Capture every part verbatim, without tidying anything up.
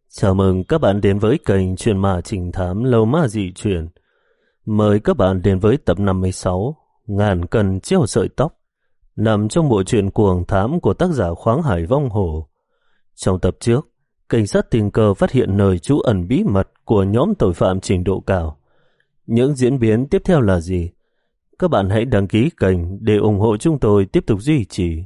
Chào mừng các bạn đến với kênh Chuyện Ma Trinh Thám Lâu Ma Dị Truyền. Mời các bạn đến với tập năm mươi sáu, Ngàn Cân Treo Sợi Tóc, nằm trong bộ truyện cuồng thám của tác giả Khoáng Hải Vong Hổ. Trong tập trước, cảnh sát tình cờ phát hiện nơi trú ẩn bí mật của nhóm tội phạm trình độ cao. Những diễn biến tiếp theo là gì? Các bạn hãy đăng ký kênh để ủng hộ chúng tôi tiếp tục duy trì.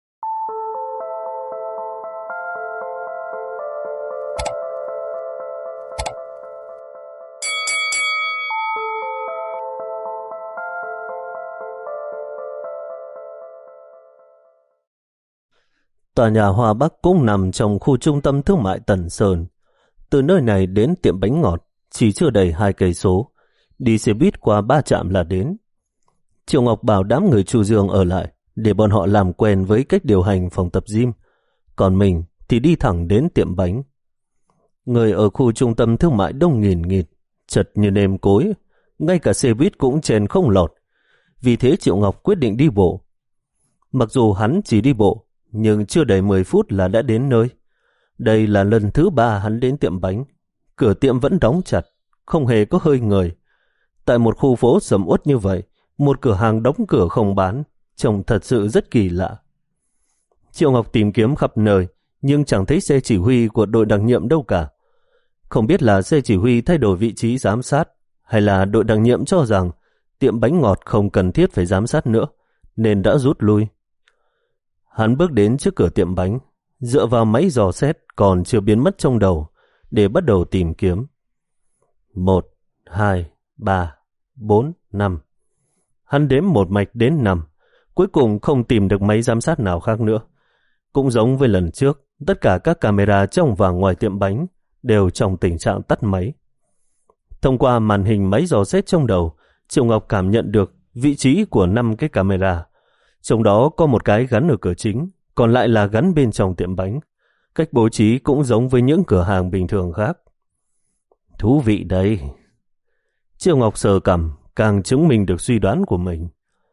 Tòa nhà Hoa Bắc cũng nằm trong khu trung tâm thương mại Tần Sơn. Từ nơi này đến tiệm bánh ngọt chỉ chưa đầy hai cây số, đi xe buýt qua ba trạm là đến. Triệu Ngọc bảo đám người Chu Dương ở lại để bọn họ làm quen với cách điều hành phòng tập gym, còn mình thì đi thẳng đến tiệm bánh. Người ở khu trung tâm thương mại đông nghìn nghịt, chật như nêm cối, ngay cả xe buýt cũng chen không lọt. Vì thế Triệu Ngọc quyết định đi bộ. Mặc dù hắn chỉ đi bộ, nhưng chưa đầy mười phút là đã đến nơi. Đây là lần thứ ba hắn đến tiệm bánh. Cửa tiệm vẫn đóng chặt, không hề có hơi người. Tại một khu phố sầm uất như vậy, một cửa hàng đóng cửa không bán, trông thật sự rất kỳ lạ. Triệu Ngọc tìm kiếm khắp nơi, nhưng chẳng thấy xe chỉ huy của đội đặc nhiệm đâu cả. Không biết là xe chỉ huy thay đổi vị trí giám sát, hay là đội đặc nhiệm cho rằng tiệm bánh ngọt không cần thiết phải giám sát nữa, nên đã rút lui. Hắn bước đến trước cửa tiệm bánh, dựa vào máy dò xét còn chưa biến mất trong đầu để bắt đầu tìm kiếm. Một, hai, ba, bốn, năm. Hắn đếm một mạch đến năm, cuối cùng không tìm được máy giám sát nào khác nữa. Cũng giống với lần trước, tất cả các camera trong và ngoài tiệm bánh đều trong tình trạng tắt máy. Thông qua màn hình máy dò xét trong đầu, Triệu Ngọc cảm nhận được vị trí của năm cái camera. Trong đó có một cái gắn ở cửa chính, còn lại là gắn bên trong tiệm bánh. Cách bố trí cũng giống với những cửa hàng bình thường khác. Thú vị đây. Triệu Ngọc sờ cằm, càng chứng minh được suy đoán của mình.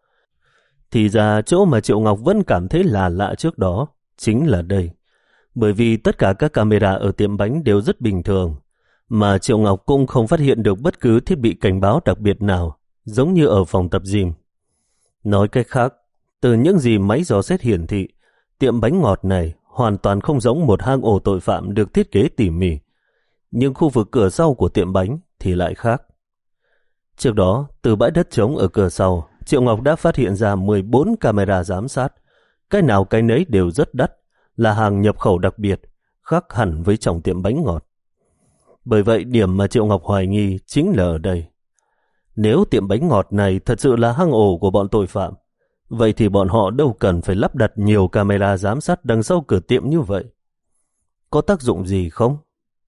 Thì ra chỗ mà Triệu Ngọc vẫn cảm thấy là lạ trước đó chính là đây. Bởi vì tất cả các camera ở tiệm bánh đều rất bình thường, mà Triệu Ngọc cũng không phát hiện được bất cứ thiết bị cảnh báo đặc biệt nào, giống như ở phòng tập gym. Nói cách khác, từ những gì máy dò xét hiển thị, tiệm bánh ngọt này hoàn toàn không giống một hang ổ tội phạm được thiết kế tỉ mỉ. Nhưng khu vực cửa sau của tiệm bánh thì lại khác. Trước đó, từ bãi đất trống ở cửa sau, Triệu Ngọc đã phát hiện ra mười bốn camera giám sát. Cái nào cái nấy đều rất đắt, là hàng nhập khẩu đặc biệt, khác hẳn với trong tiệm bánh ngọt. Bởi vậy điểm mà Triệu Ngọc hoài nghi chính là ở đây. Nếu tiệm bánh ngọt này thật sự là hang ổ của bọn tội phạm, vậy thì bọn họ đâu cần phải lắp đặt nhiều camera giám sát đằng sau cửa tiệm như vậy. Có tác dụng gì không?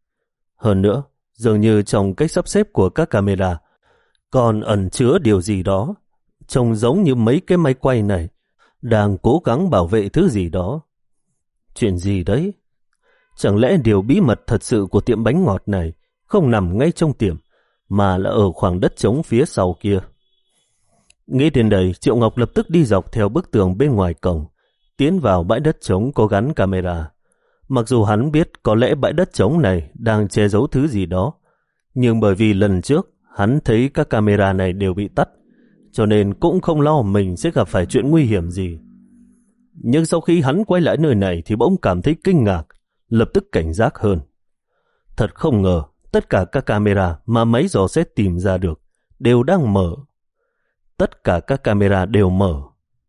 Hơn nữa, dường như trong cách sắp xếp của các camera còn ẩn chứa điều gì đó, trông giống như mấy cái máy quay này đang cố gắng bảo vệ thứ gì đó. Chuyện gì đấy? Chẳng lẽ điều bí mật thật sự của tiệm bánh ngọt này không nằm ngay trong tiệm, mà là ở khoảng đất trống phía sau kia? Nghĩ đến đây, Triệu Ngọc lập tức đi dọc theo bức tường bên ngoài cổng, tiến vào bãi đất trống có gắn camera. Mặc dù hắn biết có lẽ bãi đất trống này đang che giấu thứ gì đó, nhưng bởi vì lần trước hắn thấy các camera này đều bị tắt, cho nên cũng không lo mình sẽ gặp phải chuyện nguy hiểm gì. Nhưng sau khi hắn quay lại nơi này thì bỗng cảm thấy kinh ngạc, lập tức cảnh giác hơn. Thật không ngờ, tất cả các camera mà máy dò xét tìm ra được đều đang mở. Tất cả các camera đều mở.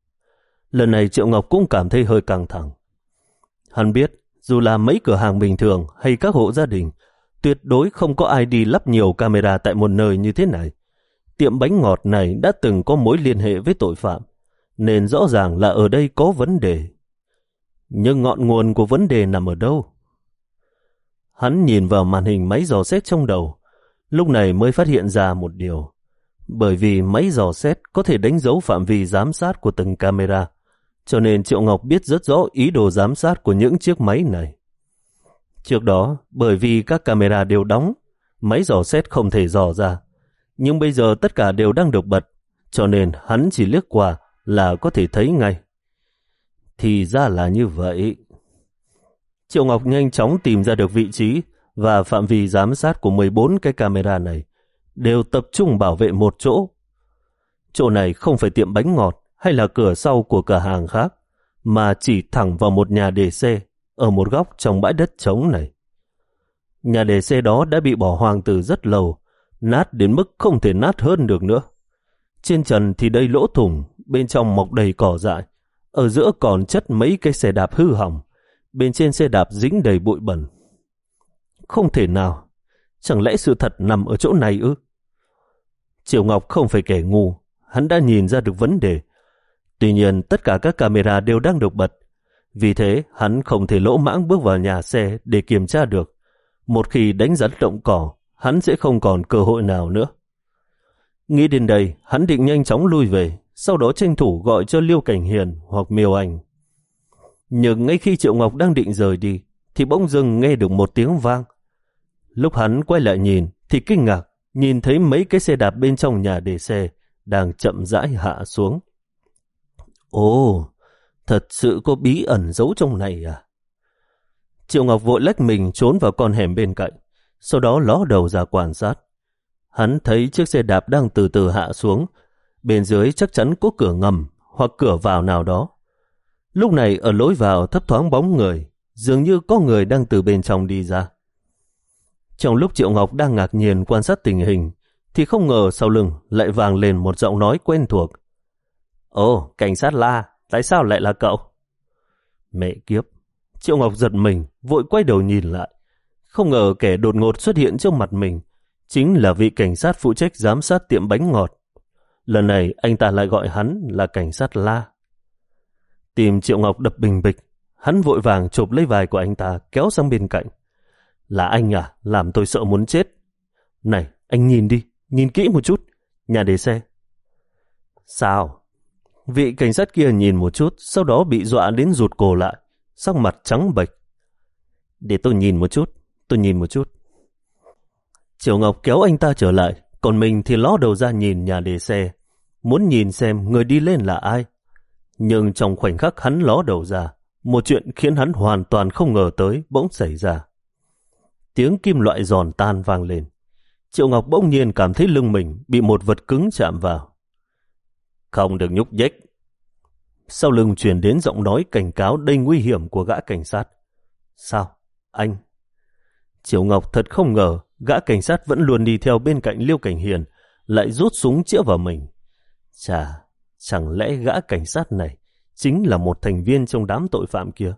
Lần này Triệu Ngọc cũng cảm thấy hơi căng thẳng. Hắn biết, dù là mấy cửa hàng bình thường hay các hộ gia đình, tuyệt đối không có ai đi lắp nhiều camera tại một nơi như thế này. Tiệm bánh ngọt này đã từng có mối liên hệ với tội phạm, nên rõ ràng là ở đây có vấn đề. Nhưng ngọn nguồn của vấn đề nằm ở đâu? Hắn nhìn vào màn hình máy dò xét trong đầu, lúc này mới phát hiện ra một điều. Bởi vì máy dò xét có thể đánh dấu phạm vi giám sát của từng camera, cho nên Triệu Ngọc biết rất rõ ý đồ giám sát của những chiếc máy này. Trước đó, bởi vì các camera đều đóng, máy dò xét không thể dò ra. Nhưng bây giờ tất cả đều đang được bật, cho nên hắn chỉ liếc qua là có thể thấy ngay. Thì ra là như vậy. Triệu Ngọc nhanh chóng tìm ra được vị trí và phạm vi giám sát của mười bốn cái camera này đều tập trung bảo vệ một chỗ. Chỗ này không phải tiệm bánh ngọt hay là cửa sau của cửa hàng khác, mà chỉ thẳng vào một nhà để xe ở một góc trong bãi đất trống này. Nhà để xe đó đã bị bỏ hoang từ rất lâu, nát đến mức không thể nát hơn được nữa. Trên trần thì đầy lỗ thủng, bên trong mọc đầy cỏ dại, ở giữa còn chất mấy cái xe đạp hư hỏng, bên trên xe đạp dính đầy bụi bẩn. Không thể nào, chẳng lẽ sự thật nằm ở chỗ này ư? Triệu Ngọc không phải kẻ ngu, hắn đã nhìn ra được vấn đề. Tuy nhiên tất cả các camera đều đang được bật, vì thế hắn không thể lỗ mãng bước vào nhà xe để kiểm tra được. Một khi đánh rắn động cỏ, hắn sẽ không còn cơ hội nào nữa. Nghĩ đến đây, hắn định nhanh chóng lui về, sau đó tranh thủ gọi cho Liêu Cảnh Hiền hoặc Miêu Anh. Nhưng ngay khi Triệu Ngọc đang định rời đi, thì bỗng dưng nghe được một tiếng vang. Lúc hắn quay lại nhìn, thì kinh ngạc, nhìn thấy mấy cái xe đạp bên trong nhà để xe đang chậm rãi hạ xuống. Ồ, thật sự có bí ẩn giấu trong này à? Triệu Ngọc vội lách mình trốn vào con hẻm bên cạnh, sau đó ló đầu ra quan sát. Hắn thấy chiếc xe đạp đang từ từ hạ xuống, bên dưới chắc chắn có cửa ngầm hoặc cửa vào nào đó. Lúc này ở lối vào thấp thoáng bóng người, dường như có người đang từ bên trong đi ra. Trong lúc Triệu Ngọc đang ngạc nhiên quan sát tình hình, thì không ngờ sau lưng lại vang lên một giọng nói quen thuộc. Ồ, cảnh sát La, tại sao lại là cậu? Mẹ kiếp! Triệu Ngọc giật mình, vội quay đầu nhìn lại. Không ngờ kẻ đột ngột xuất hiện trước mặt mình chính là vị cảnh sát phụ trách giám sát tiệm bánh ngọt. Lần này anh ta lại gọi hắn là cảnh sát La. Tim Triệu Ngọc đập bình bịch, hắn vội vàng chộp lấy vai của anh ta kéo sang bên cạnh. Là anh à, làm tôi sợ muốn chết. Này, anh nhìn đi, nhìn kỹ một chút, nhà để xe. Sao? Vị cảnh sát kia nhìn một chút, sau đó bị dọa đến rụt cổ lại, sắc mặt trắng bệch. Để tôi nhìn một chút, tôi nhìn một chút. Triệu Ngọc kéo anh ta trở lại, còn mình thì ló đầu ra nhìn nhà để xe, muốn nhìn xem người đi lên là ai. Nhưng trong khoảnh khắc hắn ló đầu ra, một chuyện khiến hắn hoàn toàn không ngờ tới bỗng xảy ra. Tiếng kim loại giòn tan vang lên. Triệu Ngọc bỗng nhiên cảm thấy lưng mình bị một vật cứng chạm vào. Không được nhúc nhích. Sau lưng truyền đến giọng nói cảnh cáo đầy nguy hiểm của gã cảnh sát. Sao? Anh? Triệu Ngọc thật không ngờ gã cảnh sát vẫn luôn đi theo bên cạnh Liêu Cảnh Hiền lại rút súng chĩa vào mình. Chà, chẳng lẽ gã cảnh sát này chính là một thành viên trong đám tội phạm kia?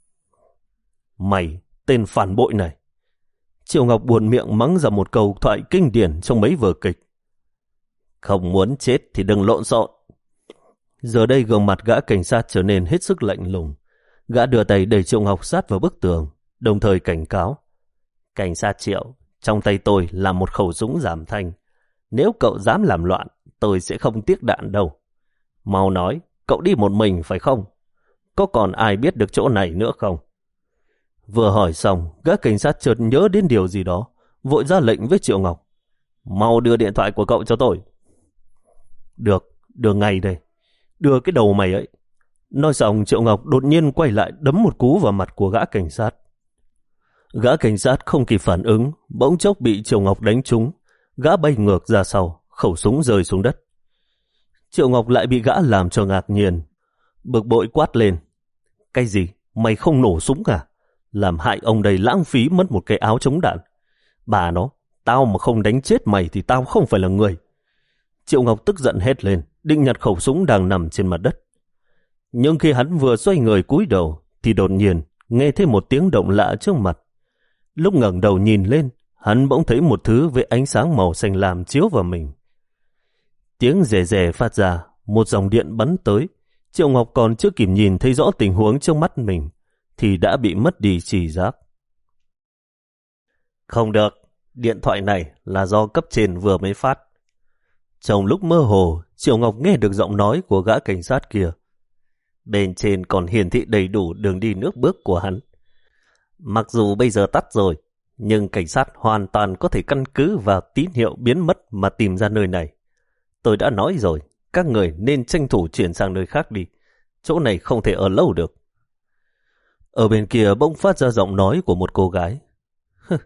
Mày, tên phản bội này! Triệu Ngọc buồn miệng mắng ra một câu thoại kinh điển trong mấy vở kịch. Không muốn chết thì đừng lộn xộn. Giờ đây gương mặt gã cảnh sát trở nên hết sức lạnh lùng. Gã đưa tay đẩy Triệu Ngọc sát vào bức tường, đồng thời cảnh cáo. Cảnh sát Triệu, trong tay tôi là một khẩu súng giảm thanh. Nếu cậu dám làm loạn, tôi sẽ không tiếc đạn đâu. Mau nói, cậu đi một mình phải không? Có còn ai biết được chỗ này nữa không? Vừa hỏi xong, gã cảnh sát chợt nhớ đến điều gì đó, vội ra lệnh với Triệu Ngọc. Mau đưa điện thoại của cậu cho tôi. Được, đưa ngay đây. Đưa cái đầu mày ấy. Nói xong, Triệu Ngọc đột nhiên quay lại đấm một cú vào mặt của gã cảnh sát. Gã cảnh sát không kịp phản ứng, bỗng chốc bị Triệu Ngọc đánh trúng. Gã bay ngược ra sau, khẩu súng rơi xuống đất. Triệu Ngọc lại bị gã làm cho ngạc nhiên. Bực bội quát lên. Cái gì? Mày không nổ súng à? Làm hại ông đây lãng phí mất một cái áo chống đạn. Bà nó, tao mà không đánh chết mày thì tao không phải là người. Triệu Ngọc tức giận hét lên, định nhặt khẩu súng đang nằm trên mặt đất. Nhưng khi hắn vừa xoay người cúi đầu, thì đột nhiên nghe thấy một tiếng động lạ trước mặt. Lúc ngẩng đầu nhìn lên, hắn bỗng thấy một thứ với ánh sáng màu xanh lam chiếu vào mình. Tiếng rè rè phát ra, một dòng điện bắn tới. Triệu Ngọc còn chưa kịp nhìn thấy rõ tình huống trước mắt mình, thì đã bị mất đi tri giác. Không được, điện thoại này là do cấp trên vừa mới phát. Trong lúc mơ hồ, Triệu Ngọc nghe được giọng nói của gã cảnh sát kia. Bên trên còn hiển thị đầy đủ đường đi nước bước của hắn. Mặc dù bây giờ tắt rồi, nhưng cảnh sát hoàn toàn có thể căn cứ vào tín hiệu biến mất mà tìm ra nơi này. Tôi đã nói rồi, các người nên tranh thủ chuyển sang nơi khác đi. Chỗ này không thể ở lâu được. Ở bên kia bỗng phát ra giọng nói của một cô gái.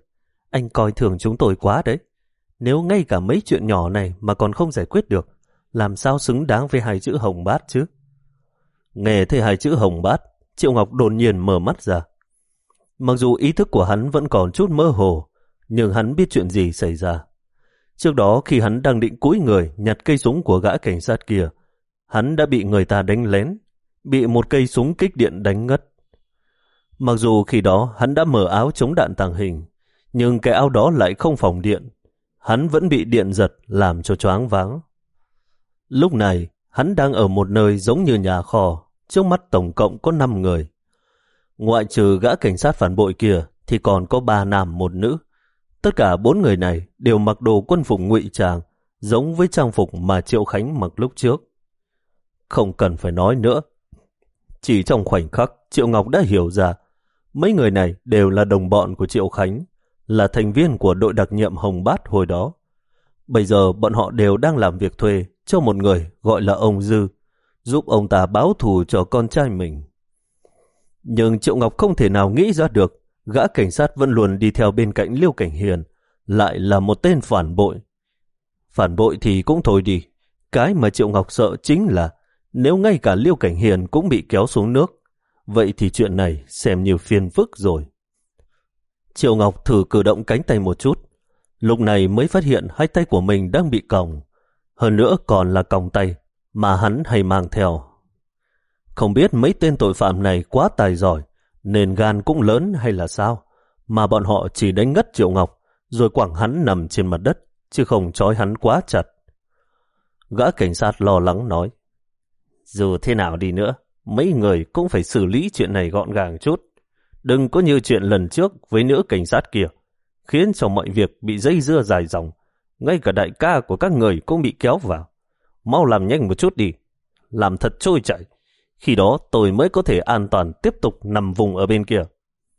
Anh coi thường chúng tôi quá đấy. Nếu ngay cả mấy chuyện nhỏ này mà còn không giải quyết được, làm sao xứng đáng với hai chữ Hồng Bát chứ? Nghe thấy hai chữ Hồng Bát, Triệu Ngọc đột nhiên mở mắt ra. Mặc dù ý thức của hắn vẫn còn chút mơ hồ, nhưng hắn biết chuyện gì xảy ra. Trước đó khi hắn đang định cúi người nhặt cây súng của gã cảnh sát kia, hắn đã bị người ta đánh lén, bị một cây súng kích điện đánh ngất. Mặc dù khi đó hắn đã mở áo chống đạn tàng hình, nhưng cái áo đó lại không phòng điện. Hắn vẫn bị điện giật làm cho choáng váng. Lúc này, hắn đang ở một nơi giống như nhà kho, trước mắt tổng cộng có năm người. Ngoại trừ gã cảnh sát phản bội kia thì còn có ba nam một nữ. Tất cả bốn người này đều mặc đồ quân phục ngụy trang, giống với trang phục mà Triệu Khánh mặc lúc trước. Không cần phải nói nữa. Chỉ trong khoảnh khắc, Triệu Ngọc đã hiểu ra mấy người này đều là đồng bọn của Triệu Khánh, là thành viên của đội đặc nhiệm Hồng Bát hồi đó. Bây giờ bọn họ đều đang làm việc thuê cho một người gọi là ông Dư, giúp ông ta báo thù cho con trai mình. Nhưng Triệu Ngọc không thể nào nghĩ ra được gã cảnh sát vẫn luôn đi theo bên cạnh Liêu Cảnh Hiền lại là một tên phản bội. Phản bội thì cũng thôi đi. Cái mà Triệu Ngọc sợ chính là nếu ngay cả Liêu Cảnh Hiền cũng bị kéo xuống nước, vậy thì chuyện này xem như phiền phức rồi. Triệu Ngọc thử cử động cánh tay một chút, lúc này mới phát hiện hai tay của mình đang bị còng. Hơn nữa còn là còng tay mà hắn hay mang theo. Không biết mấy tên tội phạm này quá tài giỏi nên gan cũng lớn hay là sao, mà bọn họ chỉ đánh ngất Triệu Ngọc rồi quẳng hắn nằm trên mặt đất, chứ không trói hắn quá chặt. Gã cảnh sát lo lắng nói, dù thế nào đi nữa, mấy người cũng phải xử lý chuyện này gọn gàng chút. Đừng có như chuyện lần trước với nữ cảnh sát kia, khiến cho mọi việc bị dây dưa dài dòng. Ngay cả đại ca của các người cũng bị kéo vào. Mau làm nhanh một chút đi, làm thật trôi chảy. Khi đó tôi mới có thể an toàn tiếp tục nằm vùng ở bên kia.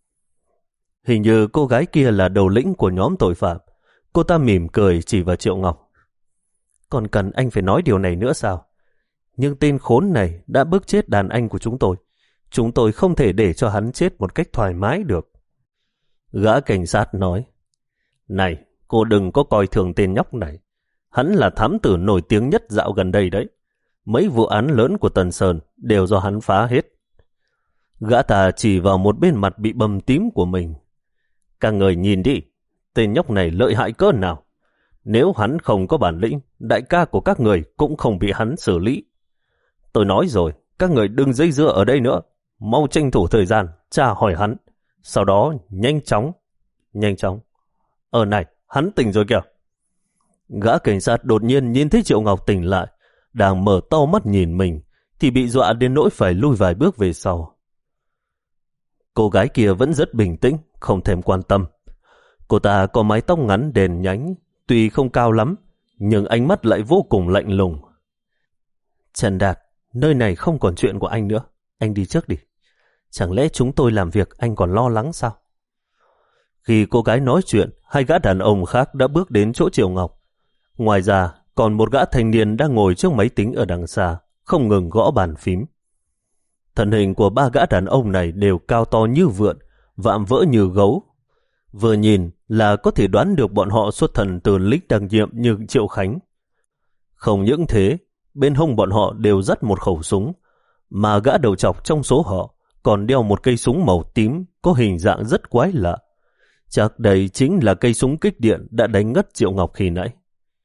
Hình như cô gái kia là đầu lĩnh của nhóm tội phạm. Cô ta mỉm cười chỉ vào Triệu Ngọc. Còn cần anh phải nói điều này nữa sao? Nhưng tên khốn này đã bức chết đàn anh của chúng tôi. Chúng tôi không thể để cho hắn chết một cách thoải mái được. Gã cảnh sát nói, này, cô đừng có coi thường tên nhóc này. Hắn là thám tử nổi tiếng nhất dạo gần đây đấy. Mấy vụ án lớn của Tần Sơn đều do hắn phá hết. Gã ta chỉ vào một bên mặt bị bầm tím của mình. Các người nhìn đi, tên nhóc này lợi hại cỡ nào. Nếu hắn không có bản lĩnh, đại ca của các người cũng không bị hắn xử lý. Tôi nói rồi, các người đừng dây dưa ở đây nữa. Mau tranh thủ thời gian, tra hỏi hắn. Sau đó nhanh chóng, nhanh chóng. Ở này, hắn tỉnh rồi kìa. Gã cảnh sát đột nhiên nhìn thấy Triệu Ngọc tỉnh lại, đang mở to mắt nhìn mình, thì bị dọa đến nỗi phải lui vài bước về sau. Cô gái kia vẫn rất bình tĩnh, không thèm quan tâm. Cô ta có mái tóc ngắn đèn nhánh, tuy không cao lắm, nhưng ánh mắt lại vô cùng lạnh lùng. Trần Đạt, nơi này không còn chuyện của anh nữa. Anh đi trước đi. Chẳng lẽ chúng tôi làm việc anh còn lo lắng sao? Khi cô gái nói chuyện, hai gã đàn ông khác đã bước đến chỗ Triệu Ngọc. Ngoài ra, còn một gã thanh niên đang ngồi trước máy tính ở đằng xa, không ngừng gõ bàn phím. Thân hình của ba gã đàn ông này đều cao to như vượn, vạm vỡ như gấu. Vừa nhìn là có thể đoán được bọn họ xuất thân từ lính đặc nhiệm như Triệu Khánh. Không những thế, bên hông bọn họ đều dắt một khẩu súng, mà gã đầu trọc trong số họ còn đeo một cây súng màu tím có hình dạng rất quái lạ. Chắc đây chính là cây súng kích điện đã đánh ngất Triệu Ngọc khi nãy.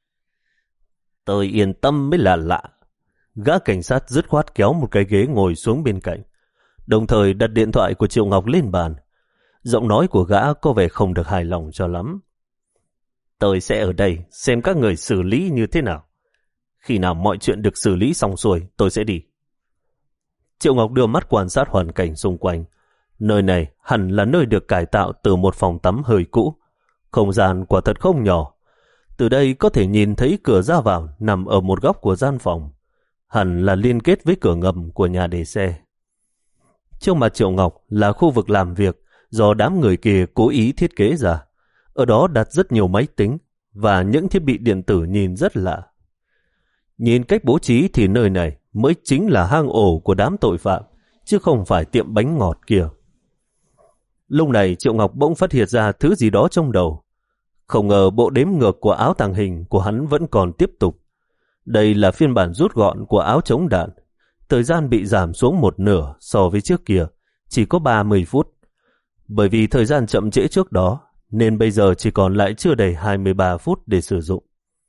Tôi yên tâm mới là lạ. Gã cảnh sát dứt khoát kéo một cái ghế ngồi xuống bên cạnh, đồng thời đặt điện thoại của Triệu Ngọc lên bàn. Giọng nói của gã có vẻ không được hài lòng cho lắm. Tôi sẽ ở đây xem các người xử lý như thế nào. Khi nào mọi chuyện được xử lý xong xuôi, tôi sẽ đi. Triệu Ngọc đưa mắt quan sát hoàn cảnh xung quanh. Nơi này hẳn là nơi được cải tạo từ một phòng tắm hơi cũ. Không gian quả thật không nhỏ. Từ đây có thể nhìn thấy cửa ra vào nằm ở một góc của gian phòng. Hẳn là liên kết với cửa ngầm của nhà để xe. Trước mặt Triệu Ngọc là khu vực làm việc do đám người kia cố ý thiết kế ra. Ở đó đặt rất nhiều máy tính và những thiết bị điện tử nhìn rất lạ. Nhìn cách bố trí thì nơi này mới chính là hang ổ của đám tội phạm, chứ không phải tiệm bánh ngọt kia. Lúc này Triệu Ngọc bỗng phát hiện ra thứ gì đó trong đầu. Không ngờ bộ đếm ngược của áo tàng hình của hắn vẫn còn tiếp tục. Đây là phiên bản rút gọn của áo chống đạn. Thời gian bị giảm xuống một nửa so với trước kia, chỉ có ba mươi phút. Bởi vì thời gian chậm trễ trước đó, nên bây giờ chỉ còn lại chưa đầy hai mươi ba phút để sử dụng.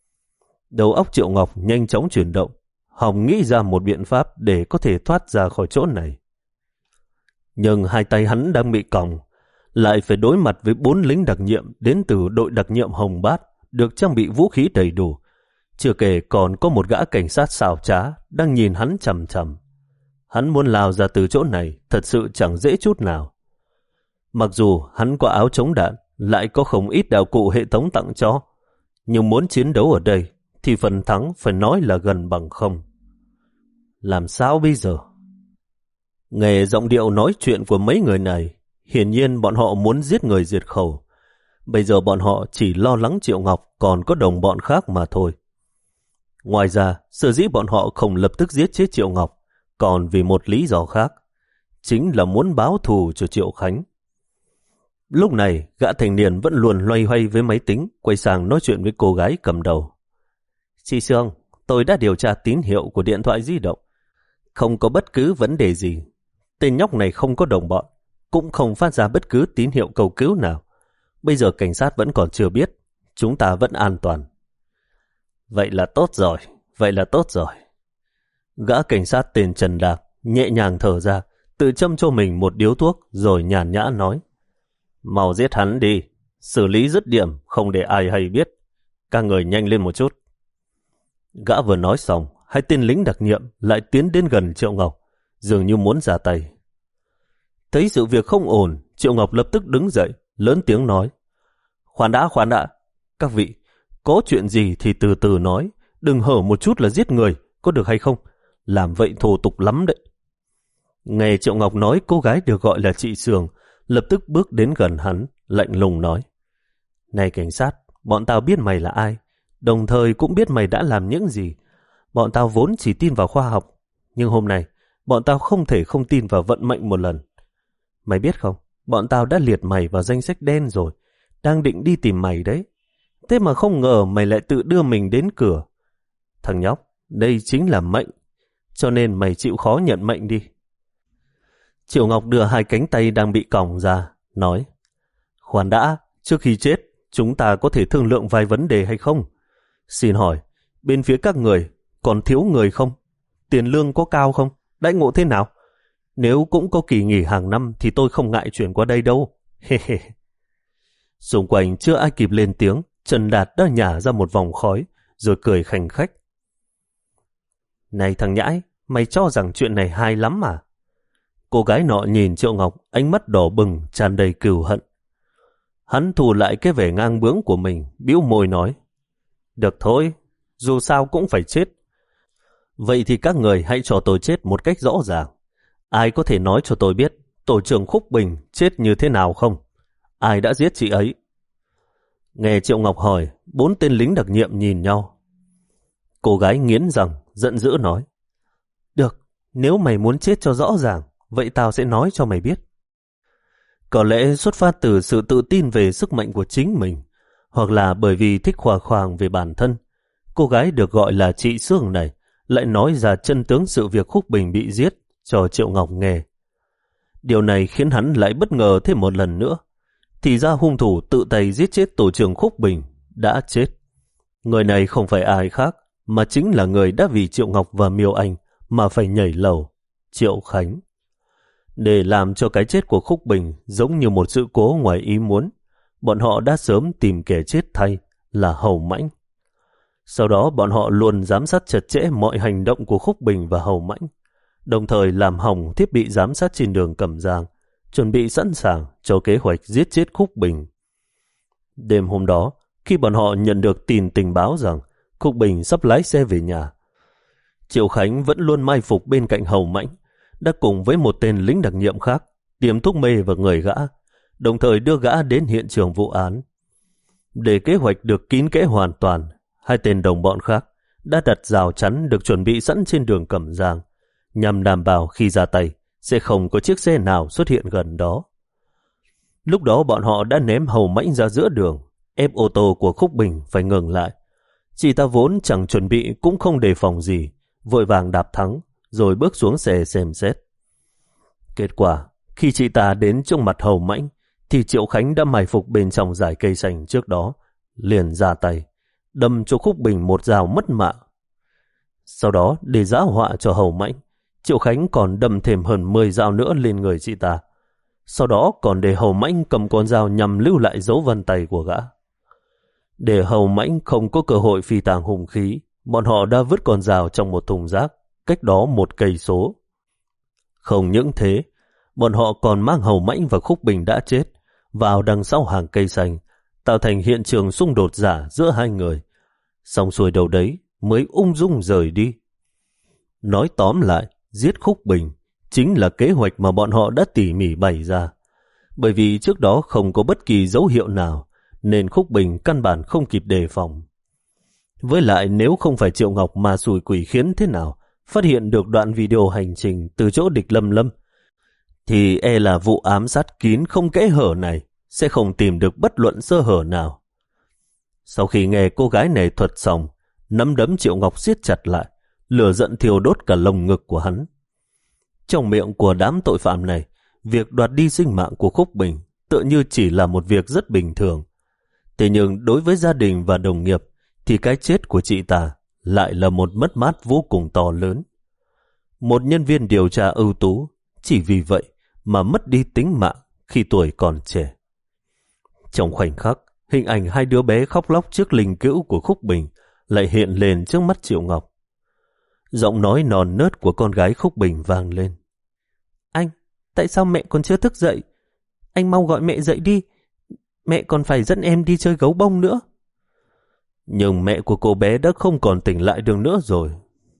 Đầu óc Triệu Ngọc nhanh chóng chuyển động, hòng nghĩ ra một biện pháp để có thể thoát ra khỏi chỗ này. Nhưng hai tay hắn đang bị còng, lại phải đối mặt với bốn lính đặc nhiệm đến từ đội đặc nhiệm Hồng Bát, được trang bị vũ khí đầy đủ. Chưa kể còn có một gã cảnh sát xảo trá đang nhìn hắn chằm chằm. Hắn muốn lao ra từ chỗ này thật sự chẳng dễ chút nào. Mặc dù hắn có áo chống đạn, lại có không ít đạo cụ hệ thống tặng cho, nhưng muốn chiến đấu ở đây thì phần thắng phải nói là gần bằng không. Làm sao bây giờ? Nghe giọng điệu nói chuyện của mấy người này, hiển nhiên bọn họ muốn giết người diệt khẩu. Bây giờ bọn họ chỉ lo lắng Triệu Ngọc còn có đồng bọn khác mà thôi. Ngoài ra, sở dĩ bọn họ không lập tức giết chết Triệu Ngọc còn vì một lý do khác, chính là muốn báo thù cho Triệu Khánh. Lúc này, gã thanh niên vẫn luôn loay hoay với máy tính, quay sang nói chuyện với cô gái cầm đầu. Chị Sương, tôi đã điều tra tín hiệu của điện thoại di động. Không có bất cứ vấn đề gì. Tên nhóc này không có đồng bọn, cũng không phát ra bất cứ tín hiệu cầu cứu nào. Bây giờ cảnh sát vẫn còn chưa biết, chúng ta vẫn an toàn. Vậy là tốt rồi, vậy là tốt rồi. Gã cảnh sát tên Trần Đạc nhẹ nhàng thở ra, tự châm cho mình một điếu thuốc rồi nhàn nhã nói. Mau giết hắn đi, xử lý dứt điểm, không để ai hay biết. Các người nhanh lên một chút. Gã vừa nói xong, hai tên lính đặc nhiệm lại tiến đến gần Triệu Ngọc, dường như muốn ra tay. Thấy sự việc không ổn, Triệu Ngọc lập tức đứng dậy, lớn tiếng nói. Khoan đã, khoan đã. Các vị, có chuyện gì thì từ từ nói, đừng hở một chút là giết người, có được hay không? Làm vậy thô tục lắm đấy. Nghe Triệu Ngọc nói cô gái được gọi là chị Sương, lập tức bước đến gần hắn, lạnh lùng nói. Này cảnh sát, bọn tao biết mày là ai, đồng thời cũng biết mày đã làm những gì. Bọn tao vốn chỉ tin vào khoa học, nhưng hôm nay, bọn tao không thể không tin vào vận mệnh một lần. Mày biết không, bọn tao đã liệt mày vào danh sách đen rồi, đang định đi tìm mày đấy. Thế mà không ngờ mày lại tự đưa mình đến cửa. Thằng nhóc, đây chính là mệnh, cho nên mày chịu khó nhận mệnh đi. Triệu Ngọc đưa hai cánh tay đang bị còng ra, nói. Khoan đã, trước khi chết, chúng ta có thể thương lượng vài vấn đề hay không? Xin hỏi, bên phía các người còn thiếu người không? Tiền lương có cao không? Đãi ngộ thế nào? Nếu cũng có kỳ nghỉ hàng năm thì tôi không ngại chuyển qua đây đâu. Xung quanh chưa ai kịp lên tiếng, Trần Đạt đã nhả ra một vòng khói, rồi cười khành khách. Này thằng nhãi, mày cho rằng chuyện này hay lắm mà. Cô gái nọ nhìn Triệu Ngọc, ánh mắt đỏ bừng, tràn đầy cừu hận. Hắn thu lại cái vẻ ngang bướng của mình, bĩu môi nói. Được thôi, dù sao cũng phải chết. Vậy thì các người hãy cho tôi chết một cách rõ ràng. Ai có thể nói cho tôi biết tổ trưởng Khúc Bình chết như thế nào không? Ai đã giết chị ấy? Nghe Triệu Ngọc hỏi, bốn tên lính đặc nhiệm nhìn nhau. Cô gái nghiến răng, giận dữ nói. Được, nếu mày muốn chết cho rõ ràng, vậy tao sẽ nói cho mày biết. Có lẽ xuất phát từ sự tự tin về sức mạnh của chính mình, hoặc là bởi vì thích khoe khoang về bản thân, cô gái được gọi là chị Sương này lại nói ra chân tướng sự việc Khúc Bình bị giết cho Triệu Ngọc nghe. Điều này khiến hắn lại bất ngờ thêm một lần nữa. Thì ra hung thủ tự tay giết chết tổ trưởng Khúc Bình đã chết. Người này không phải ai khác, mà chính là người đã vì Triệu Ngọc và Miêu Anh mà phải nhảy lầu, Triệu Khánh. Để làm cho cái chết của Khúc Bình giống như một sự cố ngoài ý muốn, bọn họ đã sớm tìm kẻ chết thay là Hầu Mãnh. Sau đó bọn họ luôn giám sát chặt chẽ mọi hành động của Khúc Bình và Hầu Mãnh, đồng thời làm hỏng thiết bị giám sát trên đường Cẩm Giang, chuẩn bị sẵn sàng cho kế hoạch giết chết Khúc Bình. Đêm hôm đó, khi bọn họ nhận được tin tình báo rằng Khúc Bình sắp lái xe về nhà, Triệu Khánh vẫn luôn mai phục bên cạnh Hầu Mãnh, đã cùng với một tên lính đặc nhiệm khác tiêm thuốc mê vào người gã, đồng thời đưa gã đến hiện trường vụ án. Để kế hoạch được kín kẽ hoàn toàn, hai tên đồng bọn khác đã đặt rào chắn được chuẩn bị sẵn trên đường Cẩm Giang, nhằm đảm bảo khi ra tay sẽ không có chiếc xe nào xuất hiện gần đó. Lúc đó bọn họ đã ném Hầu Mãnh ra giữa đường, ép ô tô của Khúc Bình phải ngừng lại. Chị ta vốn chẳng chuẩn bị cũng không đề phòng gì, vội vàng đạp thắng, rồi bước xuống xe xem xét. Kết quả, khi chị ta đến trước mặt Hầu Mãnh, thì Triệu Khánh đã mai phục bên trong dải cây xanh trước đó, liền ra tay, đâm cho Khúc Bình một dao mất mạng. Sau đó, để giã họa cho Hầu Mãnh, Triệu Khánh còn đâm thêm hơn mười dao nữa lên người chị ta. Sau đó còn để Hầu Mãnh cầm con dao nhằm lưu lại dấu vân tay của gã. Để Hầu Mãnh không có cơ hội phi tàng hung khí, bọn họ đã vứt con dao trong một thùng rác, cách đó một cây số. Không những thế, bọn họ còn mang Hầu Mãnh và Khúc Bình đã chết vào đằng sau hàng cây xanh, tạo thành hiện trường xung đột giả giữa hai người. Xong xuôi đầu đấy mới ung dung rời đi. Nói tóm lại, giết Khúc Bình chính là kế hoạch mà bọn họ đã tỉ mỉ bày ra. Bởi vì trước đó không có bất kỳ dấu hiệu nào, nên Khúc Bình căn bản không kịp đề phòng. Với lại nếu không phải Triệu Ngọc mà xui quỷ khiến thế nào phát hiện được đoạn video hành trình từ chỗ địch Lâm Lâm, thì e là vụ ám sát kín không kẽ hở này sẽ không tìm được bất luận sơ hở nào. Sau khi nghe cô gái này thuật xong, nắm đấm Triệu Ngọc siết chặt lại, lửa giận thiêu đốt cả lồng ngực của hắn. Trong miệng của đám tội phạm này, việc đoạt đi sinh mạng của Khúc Bình tựa như chỉ là một việc rất bình thường. Thế nhưng đối với gia đình và đồng nghiệp thì cái chết của chị ta lại là một mất mát vô cùng to lớn. Một nhân viên điều tra ưu tú chỉ vì vậy mà mất đi tính mạng khi tuổi còn trẻ. Trong khoảnh khắc, hình ảnh hai đứa bé khóc lóc trước linh cữu của Khúc Bình lại hiện lên trước mắt Triệu Ngọc. Giọng nói non nớt của con gái Khúc Bình vang lên. Anh, tại sao mẹ còn chưa thức dậy? Anh mau gọi mẹ dậy đi. Mẹ còn phải dẫn em đi chơi gấu bông nữa. Nhưng mẹ của cô bé đã không còn tỉnh lại được nữa rồi.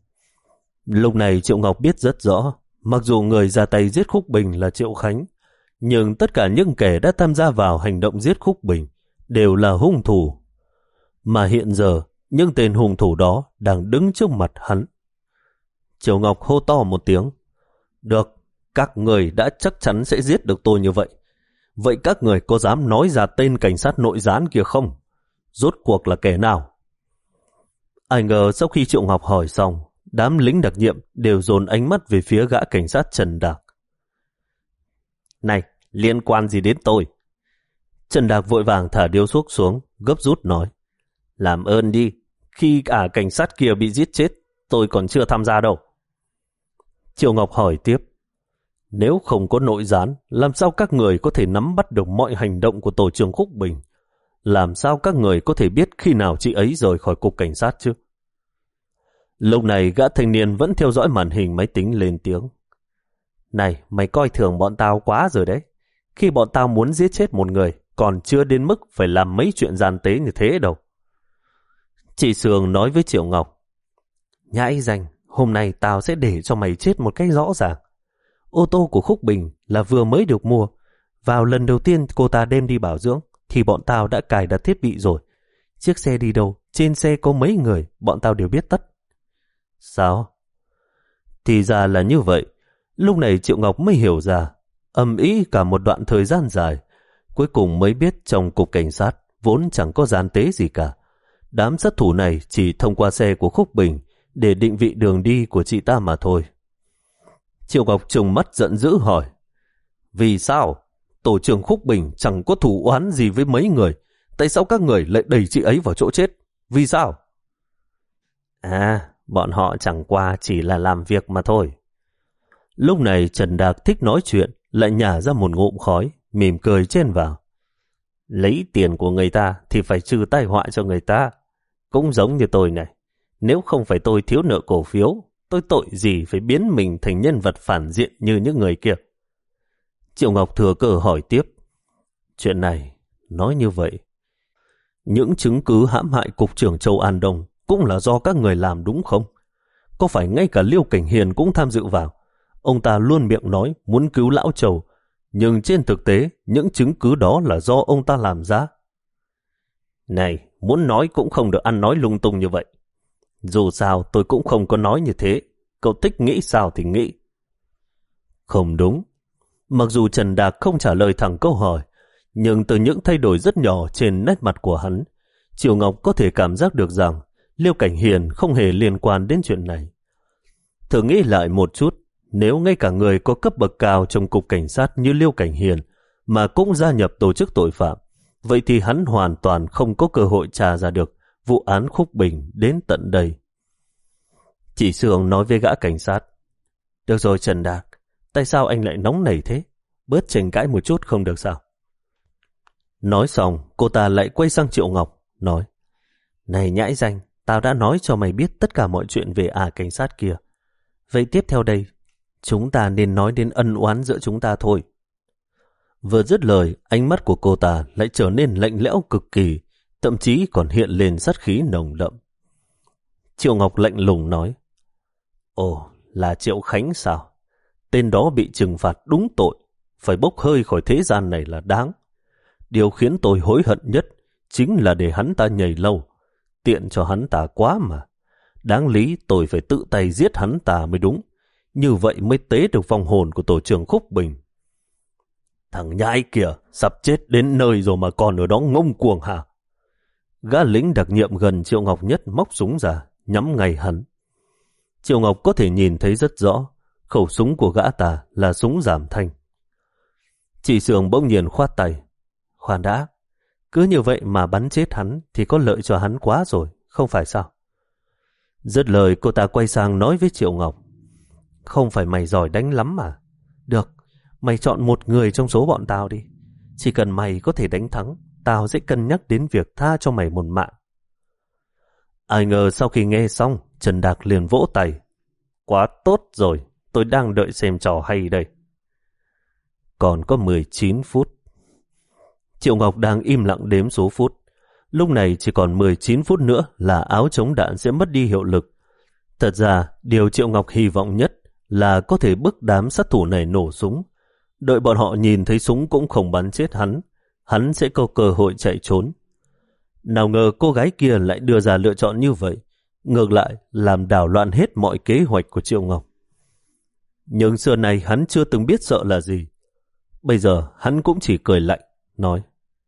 Lúc này Triệu Ngọc biết rất rõ, mặc dù người ra tay giết Khúc Bình là Triệu Khánh, nhưng tất cả những kẻ đã tham gia vào hành động giết Khúc Bình đều là hung thủ. Mà hiện giờ, những tên hung thủ đó đang đứng trước mặt hắn. Triệu Ngọc hô to một tiếng. Được, các người đã chắc chắn sẽ giết được tôi như vậy. Vậy các người có dám nói ra tên cảnh sát nội gián kia không? Rốt cuộc là kẻ nào? Ai ngờ sau khi Triệu Ngọc hỏi xong, đám lính đặc nhiệm đều dồn ánh mắt về phía gã cảnh sát Trần Đạc. Này, liên quan gì đến tôi? Trần Đạc vội vàng thả điếu thuốc xuống, gấp rút nói. Làm ơn đi, khi cả cảnh sát kia bị giết chết, tôi còn chưa tham gia đâu. Triệu Ngọc hỏi tiếp. Nếu không có nội gián, làm sao các người có thể nắm bắt được mọi hành động của tổ trưởng Khúc Bình? Làm sao các người có thể biết khi nào chị ấy rời khỏi cục cảnh sát chứ? Lúc này gã thanh niên vẫn theo dõi màn hình máy tính lên tiếng. Này, mày coi thường bọn tao quá rồi đấy. Khi bọn tao muốn giết chết một người, còn chưa đến mức phải làm mấy chuyện gian tế như thế đâu. Chị Sương nói với Triệu Ngọc. Nhãi ranh, hôm nay tao sẽ để cho mày chết một cách rõ ràng. Ô tô của Khúc Bình là vừa mới được mua. Vào lần đầu tiên cô ta đem đi bảo dưỡng thì bọn tao đã cài đặt thiết bị rồi. Chiếc xe đi đâu, trên xe có mấy người, bọn tao đều biết tất. Sao? Thì ra là như vậy. Lúc này Triệu Ngọc mới hiểu ra. Ầm ĩ cả một đoạn thời gian dài, cuối cùng mới biết trong cục cảnh sát vốn chẳng có gian tế gì cả. Đám sát thủ này chỉ thông qua xe của Khúc Bình để định vị đường đi của chị ta mà thôi. Triệu Ngọc trừng mắt giận dữ hỏi. Vì sao? Tổ trưởng Khúc Bình chẳng có thù oán gì với mấy người. Tại sao các người lại đẩy chị ấy vào chỗ chết? Vì sao? À, bọn họ chẳng qua chỉ là làm việc mà thôi. Lúc này Trần Đạc thích nói chuyện, lại nhả ra một ngụm khói, mỉm cười chen vào. Lấy tiền của người ta thì phải trừ tai họa cho người ta. Cũng giống như tôi này. Nếu không phải tôi thiếu nợ cổ phiếu, tôi tội gì phải biến mình thành nhân vật phản diện như những người kia. Triệu Ngọc thừa cơ hỏi tiếp. Chuyện này, nói như vậy, những chứng cứ hãm hại cục trưởng Châu An Đông cũng là do các người làm đúng không? Có phải ngay cả Liêu Cảnh Hiền cũng tham dự vào? Ông ta luôn miệng nói muốn cứu lão Châu, nhưng trên thực tế những chứng cứ đó là do ông ta làm ra. Này, muốn nói cũng không được ăn nói lung tung như vậy. Dù sao tôi cũng không có nói như thế. Cậu thích nghĩ sao thì nghĩ. Không đúng. Mặc dù Trần Đạc không trả lời thẳng câu hỏi, Nhưng từ những thay đổi rất nhỏ trên nét mặt của hắn, Triệu Ngọc có thể cảm giác được rằng Liêu Cảnh Hiền không hề liên quan đến chuyện này. Thử nghĩ lại một chút, nếu ngay cả người có cấp bậc cao trong cục cảnh sát như Liêu Cảnh Hiền mà cũng gia nhập tổ chức tội phạm, vậy thì hắn hoàn toàn không có cơ hội tra ra được vụ án Khúc Bình đến tận đây. Chỉ Sương nói với gã cảnh sát: Được rồi Trần Đạt, tại sao anh lại nóng nảy thế? Bớt tranh cãi một chút không được sao? Nói xong, cô ta lại quay sang Triệu Ngọc, nói: Này nhãi danh, tao đã nói cho mày biết tất cả mọi chuyện về ả cảnh sát kia. Vậy tiếp theo đây, chúng ta nên nói đến ân oán giữa chúng ta thôi. Vừa dứt lời, ánh mắt của cô ta lại trở nên lạnh lẽo cực kỳ, thậm chí còn hiện lên sát khí nồng đậm. Triệu Ngọc lạnh lùng nói: Ồ, là Triệu Khánh sao? Tên đó bị trừng phạt đúng tội, phải bốc hơi khỏi thế gian này là đáng. Điều khiến tôi hối hận nhất chính là để hắn ta nhảy lâu, tiện cho hắn ta quá mà. Đáng lý tôi phải tự tay giết hắn ta mới đúng, như vậy mới tế được vong hồn của tổ trưởng Khúc Bình. Thằng nhãi kìa, sắp chết đến nơi rồi mà còn ở đó ngông cuồng hả? Gã lính đặc nhiệm gần Triệu Ngọc nhất móc súng ra, nhắm ngay hắn. Triệu Ngọc có thể nhìn thấy rất rõ, khẩu súng của gã ta là súng giảm thanh. Chỉ Sương bỗng nhiên khoát tay: Khoan đã, cứ như vậy mà bắn chết hắn thì có lợi cho hắn quá rồi, không phải sao? Dứt lời cô ta quay sang nói với Triệu Ngọc: Không phải mày giỏi đánh lắm mà. Được, mày chọn một người trong số bọn tao đi. Chỉ cần mày có thể đánh thắng, tao sẽ cân nhắc đến việc tha cho mày một mạng. Ai ngờ sau khi nghe xong, Trần Đạc liền vỗ tay: Quá tốt rồi, tôi đang đợi xem trò hay đây. Còn có mười chín phút. Triệu Ngọc đang im lặng đếm số phút. Lúc này chỉ còn mười chín phút nữa là áo chống đạn sẽ mất đi hiệu lực. Thật ra, điều Triệu Ngọc hy vọng nhất là có thể bức đám sát thủ này nổ súng. Đợi bọn họ nhìn thấy súng cũng không bắn chết hắn, hắn sẽ có cơ hội chạy trốn. Nào ngờ cô gái kia lại đưa ra lựa chọn như vậy, ngược lại làm đảo loạn hết mọi kế hoạch của Triệu Ngọc. Nhưng xưa này hắn chưa từng biết sợ là gì. Bây giờ hắn cũng chỉ cười lạnh, nói: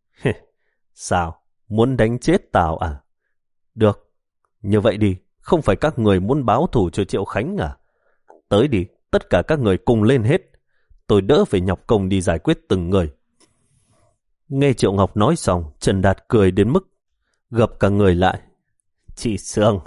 Sao? Muốn đánh chết tao à? Được, như vậy đi, không phải các người muốn báo thù cho Triệu Khánh à? Tới đi, tất cả các người cùng lên hết. Tôi đỡ phải nhọc công đi giải quyết từng người. Nghe Triệu Ngọc nói xong, Trần Đạt cười đến mức gập cả người lại. Chị Sương,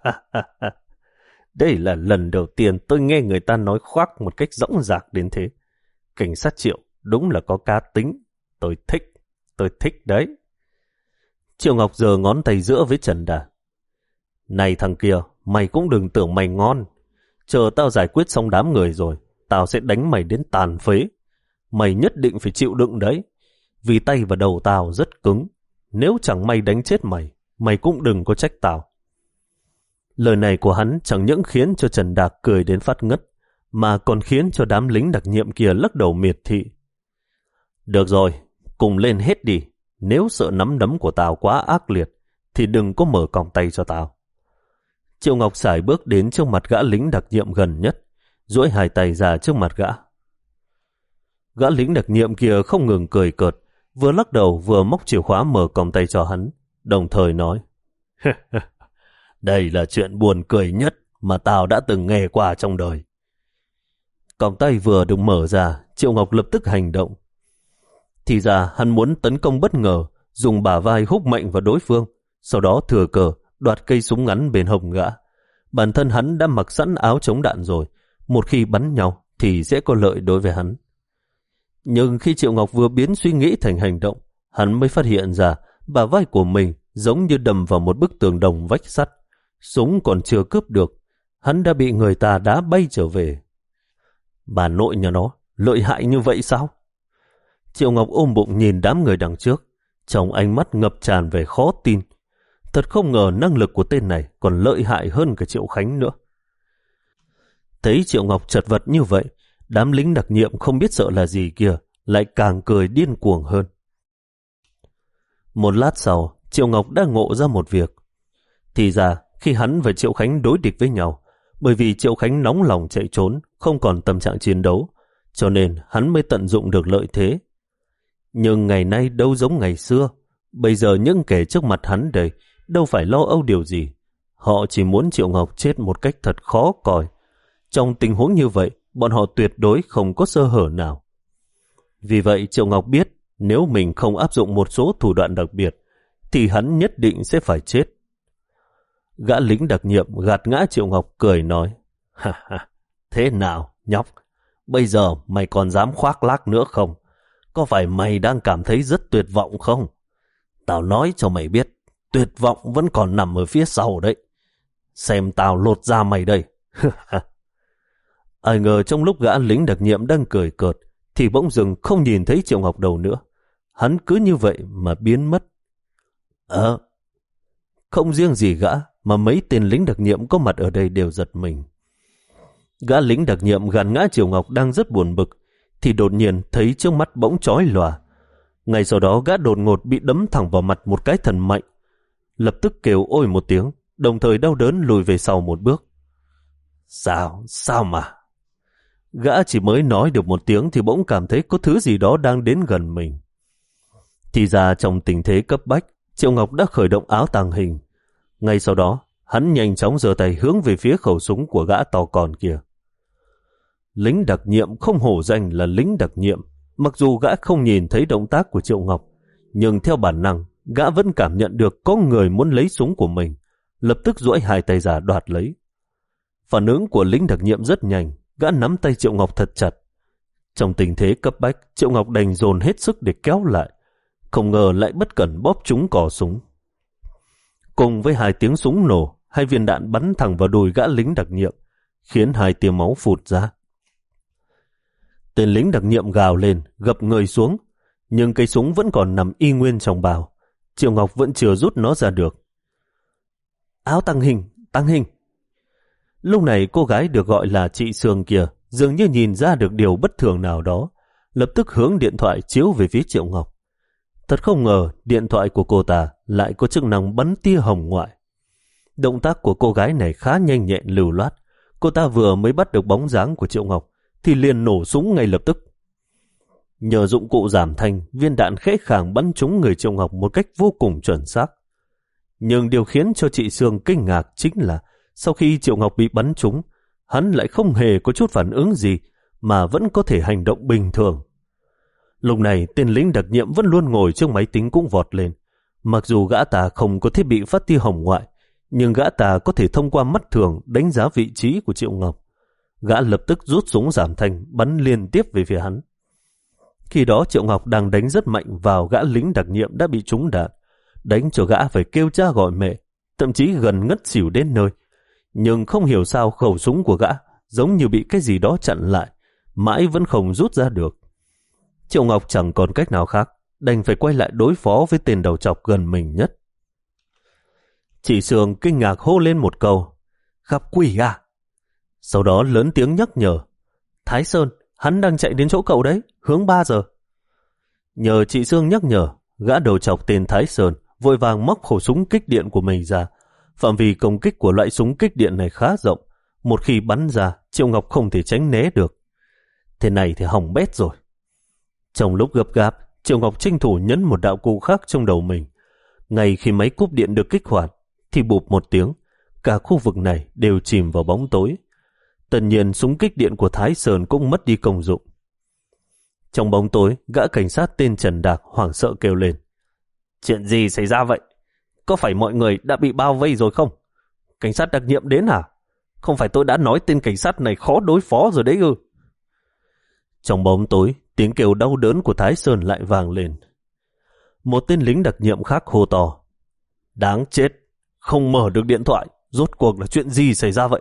đây là lần đầu tiên tôi nghe người ta nói khoác một cách dõng dạc đến thế. Cảnh sát Triệu đúng là có cá tính. Tôi thích, tôi thích đấy. Triệu Ngọc giơ ngón tay giữa với Trần Đạt. Này thằng kia, mày cũng đừng tưởng mày ngon. Chờ tao giải quyết xong đám người rồi, tao sẽ đánh mày đến tàn phế. Mày nhất định phải chịu đựng đấy. Vì tay và đầu tao rất cứng. Nếu chẳng may đánh chết mày, mày cũng đừng có trách tao. Lời này của hắn chẳng những khiến cho Trần Đạt cười đến phát ngất, mà còn khiến cho đám lính đặc nhiệm kia lắc đầu miệt thị. Được rồi, cùng lên hết đi. Nếu sợ nắm đấm của tao quá ác liệt, thì đừng có mở còng tay cho tao. Triệu Ngọc sải bước đến trước mặt gã lính đặc nhiệm gần nhất, duỗi hai tay ra trước mặt gã. Gã lính đặc nhiệm kia không ngừng cười cợt, vừa lắc đầu vừa móc chìa khóa mở còng tay cho hắn, đồng thời nói: Đây là chuyện buồn cười nhất mà tao đã từng nghe qua trong đời. Còng tay vừa được mở ra, Triệu Ngọc lập tức hành động. Thì ra hắn muốn tấn công bất ngờ, dùng bả vai húc mạnh vào đối phương, sau đó thừa cờ đoạt cây súng ngắn bên hông gã. Bản thân hắn đã mặc sẵn áo chống đạn rồi, một khi bắn nhau thì sẽ có lợi đối với hắn. Nhưng khi Triệu Ngọc vừa biến suy nghĩ thành hành động, hắn mới phát hiện ra bả vai của mình giống như đâm vào một bức tường đồng vách sắt. Súng còn chưa cướp được, hắn đã bị người ta đá bay trở về. Bà nội nhà nó, lợi hại như vậy sao? Triệu Ngọc ôm bụng nhìn đám người đằng trước, trong ánh mắt ngập tràn về khó tin. Thật không ngờ năng lực của tên này còn lợi hại hơn cả Triệu Khánh nữa. Thấy Triệu Ngọc chật vật như vậy, đám lính đặc nhiệm không biết sợ là gì kia lại càng cười điên cuồng hơn. Một lát sau, Triệu Ngọc đã ngộ ra một việc. Thì ra, khi hắn và Triệu Khánh đối địch với nhau, bởi vì Triệu Khánh nóng lòng chạy trốn, không còn tâm trạng chiến đấu, cho nên hắn mới tận dụng được lợi thế. Nhưng ngày nay đâu giống ngày xưa. Bây giờ những kẻ trước mặt hắn đây đâu phải lo âu điều gì. Họ chỉ muốn Triệu Ngọc chết một cách thật khó coi. Trong tình huống như vậy, bọn họ tuyệt đối không có sơ hở nào. Vì vậy Triệu Ngọc biết nếu mình không áp dụng một số thủ đoạn đặc biệt thì hắn nhất định sẽ phải chết. Gã lính đặc nhiệm gạt ngã Triệu Ngọc cười nói: Ha ha, thế nào nhóc? Bây giờ mày còn dám khoác lác nữa không? Có phải mày đang cảm thấy rất tuyệt vọng không? Tao nói cho mày biết, tuyệt vọng vẫn còn nằm ở phía sau đấy. Xem tao lột da mày đây. Ai ngờ trong lúc gã lính đặc nhiệm đang cười cợt thì bỗng dừng không nhìn thấy Triệu Ngọc đâu nữa. Hắn cứ như vậy mà biến mất. Ờ, không riêng gì gã mà mấy tên lính đặc nhiệm có mặt ở đây đều giật mình. Gã lính đặc nhiệm gạt ngã Triệu Ngọc đang rất buồn bực thì đột nhiên thấy trước mắt bỗng chói lòa. Ngay sau đó gã đột ngột bị đấm thẳng vào mặt một cái thần mạnh. Lập tức kêu ôi một tiếng, đồng thời đau đớn lùi về sau một bước. Sao? Sao mà? Gã chỉ mới nói được một tiếng thì bỗng cảm thấy có thứ gì đó đang đến gần mình. Thì ra trong tình thế cấp bách, Triệu Ngọc đã khởi động áo tàng hình. Ngay sau đó, hắn nhanh chóng giơ tay hướng về phía khẩu súng của gã to con kia. Lính đặc nhiệm không hổ danh là lính đặc nhiệm. Mặc dù gã không nhìn thấy động tác của Triệu Ngọc, nhưng theo bản năng, gã vẫn cảm nhận được có người muốn lấy súng của mình, lập tức duỗi hai tay ra đoạt lấy. Phản ứng của lính đặc nhiệm rất nhanh, gã nắm tay Triệu Ngọc thật chặt. Trong tình thế cấp bách, Triệu Ngọc đành dồn hết sức để kéo lại, không ngờ lại bất cẩn bóp trúng cò súng. Cùng với hai tiếng súng nổ, hai viên đạn bắn thẳng vào đùi gã lính đặc nhiệm, khiến hai tia máu phụt ra. Tên lính đặc nhiệm gào lên, gập người xuống, nhưng cây súng vẫn còn nằm y nguyên trong bào. Triệu Ngọc vẫn chưa rút nó ra được. Áo tăng hình, tăng hình. Lúc này cô gái được gọi là chị Sương kia dường như nhìn ra được điều bất thường nào đó, lập tức hướng điện thoại chiếu về phía Triệu Ngọc. Thật không ngờ điện thoại của cô ta lại có chức năng bắn tia hồng ngoại. Động tác của cô gái này khá nhanh nhẹn lưu loát. Cô ta vừa mới bắt được bóng dáng của Triệu Ngọc thì liền nổ súng ngay lập tức. Nhờ dụng cụ giảm thanh, viên đạn khẽ khàng bắn trúng người Triệu Ngọc một cách vô cùng chuẩn xác. Nhưng điều khiến cho chị Sương kinh ngạc chính là sau khi Triệu Ngọc bị bắn trúng, hắn lại không hề có chút phản ứng gì mà vẫn có thể hành động bình thường. Lúc này tên lính đặc nhiệm vẫn luôn ngồi trước máy tính cũng vọt lên. Mặc dù gã ta không có thiết bị phát tia hồng ngoại, nhưng gã ta có thể thông qua mắt thường đánh giá vị trí của Triệu Ngọc. Gã lập tức rút súng giảm thanh bắn liên tiếp về phía hắn. Khi đó Triệu Ngọc đang đánh rất mạnh vào gã lính đặc nhiệm đã bị trúng đạn, đánh cho gã phải kêu cha gọi mẹ, thậm chí gần ngất xỉu đến nơi. Nhưng không hiểu sao khẩu súng của gã giống như bị cái gì đó chặn lại, mãi vẫn không rút ra được. Triệu Ngọc chẳng còn cách nào khác, đành phải quay lại đối phó với tên đầu trọc gần mình nhất. Chị Sương kinh ngạc hô lên một câu: Gặp quỷ à? Sau đó lớn tiếng nhắc nhở: Thái Sơn, hắn đang chạy đến chỗ cậu đấy, hướng ba giờ. Nhờ chị Sương nhắc nhở, gã đầu trọc tên Thái Sơn vội vàng móc khẩu súng kích điện của mình ra. Phạm vi công kích của loại súng kích điện này khá rộng, một khi bắn ra, Triệu Ngọc không thể tránh né được. Thế này thì hỏng bét rồi. Trong lúc gấp gáp, Triệu Ngọc tranh thủ nhấn một đạo cụ khác trong đầu mình. Ngay khi máy cúp điện được kích hoạt, thì bụp một tiếng, cả khu vực này đều chìm vào bóng tối. Tất nhiên súng kích điện của Thái Sơn cũng mất đi công dụng. Trong bóng tối, gã cảnh sát tên Trần Đạc hoảng sợ kêu lên: Chuyện gì xảy ra vậy? Có phải mọi người đã bị bao vây rồi không? Cảnh sát đặc nhiệm đến hả? Không phải tôi đã nói tên cảnh sát này khó đối phó rồi đấy ư? Trong bóng tối, tiếng kêu đau đớn của Thái Sơn lại vang lên. Một tên lính đặc nhiệm khác hô to: Đáng chết, không mở được điện thoại, rốt cuộc là chuyện gì xảy ra vậy?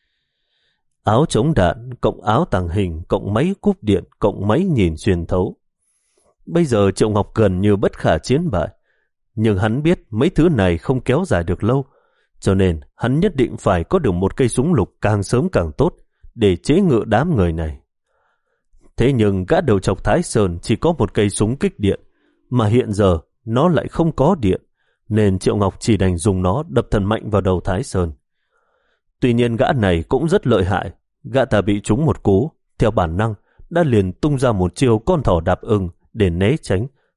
Áo chống đạn, cộng áo tàng hình, cộng máy cúp điện, cộng máy nhìn xuyên thấu. Bây giờ Triệu Ngọc gần như bất khả chiến bại. Nhưng hắn biết mấy thứ này không kéo dài được lâu, cho nên hắn nhất định phải có được một cây súng lục càng sớm càng tốt để chế ngự đám người này. Thế nhưng gã đầu trọc Thái Sơn chỉ có một cây súng kích điện, mà hiện giờ nó lại không có điện, nên Triệu Ngọc chỉ đành dùng nó đập thật mạnh vào đầu Thái Sơn. Tuy nhiên gã này cũng rất lợi hại, gã ta bị trúng một cú, theo bản năng đã liền tung ra một chiêu con thỏ đạp ưng để né tránh,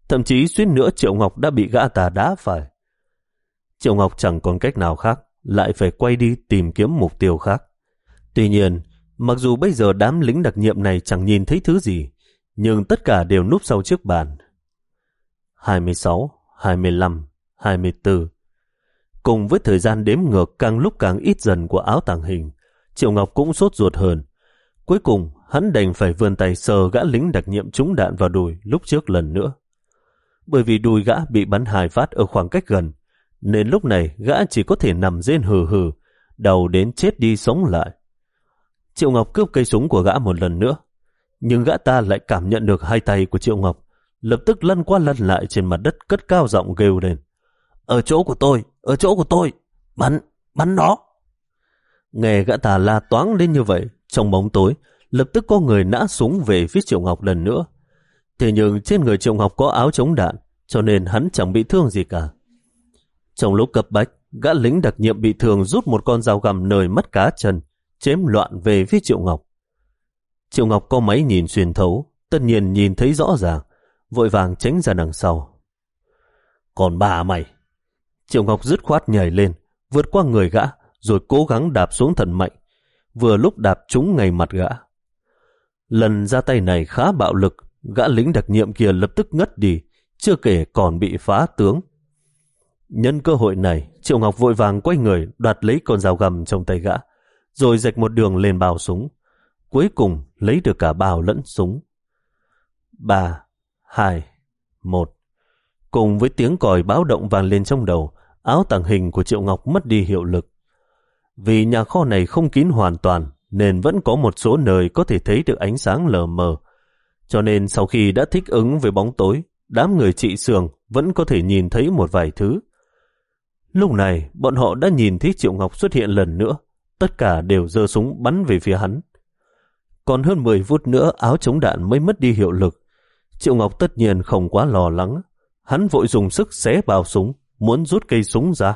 thậm chí suýt nữa Triệu Ngọc đã bị gã ta đá phải. Triệu Ngọc chẳng còn cách nào khác, lại phải quay đi tìm kiếm mục tiêu khác. Tuy nhiên, mặc dù bây giờ đám lính đặc nhiệm này chẳng nhìn thấy thứ gì, nhưng tất cả đều núp sau chiếc bàn. hai mươi sáu, hai mươi lăm, hai mươi tư. Cùng với thời gian đếm ngược càng lúc càng ít dần của áo tàng hình, Triệu Ngọc cũng sốt ruột hơn. Cuối cùng, hắn đành phải vươn tay sờ gã lính đặc nhiệm trúng đạn vào đùi lúc trước lần nữa. Bởi vì đùi gã bị bắn hai phát ở khoảng cách gần, nên lúc này gã chỉ có thể nằm rên hừ hừ, đầu đến chết đi sống lại. Triệu Ngọc cướp cây súng của gã một lần nữa, nhưng gã ta lại cảm nhận được hai tay của Triệu Ngọc, lập tức lăn qua lăn lại trên mặt đất, cất cao giọng kêu lên: Ở chỗ của tôi, ở chỗ của tôi, bắn, bắn nó. Nghe gã ta la toáng lên như vậy, trong bóng tối, lập tức có người nã súng về phía Triệu Ngọc lần nữa. Thế nhưng trên người Triệu Ngọc có áo chống đạn, cho nên hắn chẳng bị thương gì cả. Trong lúc cấp bách, gã lính đặc nhiệm bị thương rút một con dao găm nơi mắt cá chân, chém loạn về phía Triệu Ngọc. Triệu Ngọc có máy nhìn xuyên thấu, tất nhiên nhìn thấy rõ ràng, vội vàng tránh ra đằng sau. Còn bà mày! Triệu Ngọc dứt khoát nhảy lên, vượt qua người gã, rồi cố gắng đạp xuống thật mạnh, vừa lúc đạp trúng ngay mặt gã. Lần ra tay này khá bạo lực, gã lính đặc nhiệm kia lập tức ngất đi, chưa kể còn bị phá tướng. Nhân cơ hội này, Triệu Ngọc vội vàng quay người đoạt lấy con dao găm trong tay gã, rồi rạch một đường lên bao súng. Cuối cùng lấy được cả bao lẫn súng. Ba, hai, một. Cùng với tiếng còi báo động vang lên trong đầu, áo tàng hình của Triệu Ngọc mất đi hiệu lực. Vì nhà kho này không kín hoàn toàn, nên vẫn có một số nơi có thể thấy được ánh sáng lờ mờ. Cho nên sau khi đã thích ứng với bóng tối, đám người trị Sường vẫn có thể nhìn thấy một vài thứ. Lúc này, bọn họ đã nhìn thấy Triệu Ngọc xuất hiện lần nữa, tất cả đều giơ súng bắn về phía hắn. Còn hơn mười phút nữa áo chống đạn mới mất đi hiệu lực. Triệu Ngọc tất nhiên không quá lo lắng, hắn vội dùng sức xé bao súng, muốn rút cây súng ra.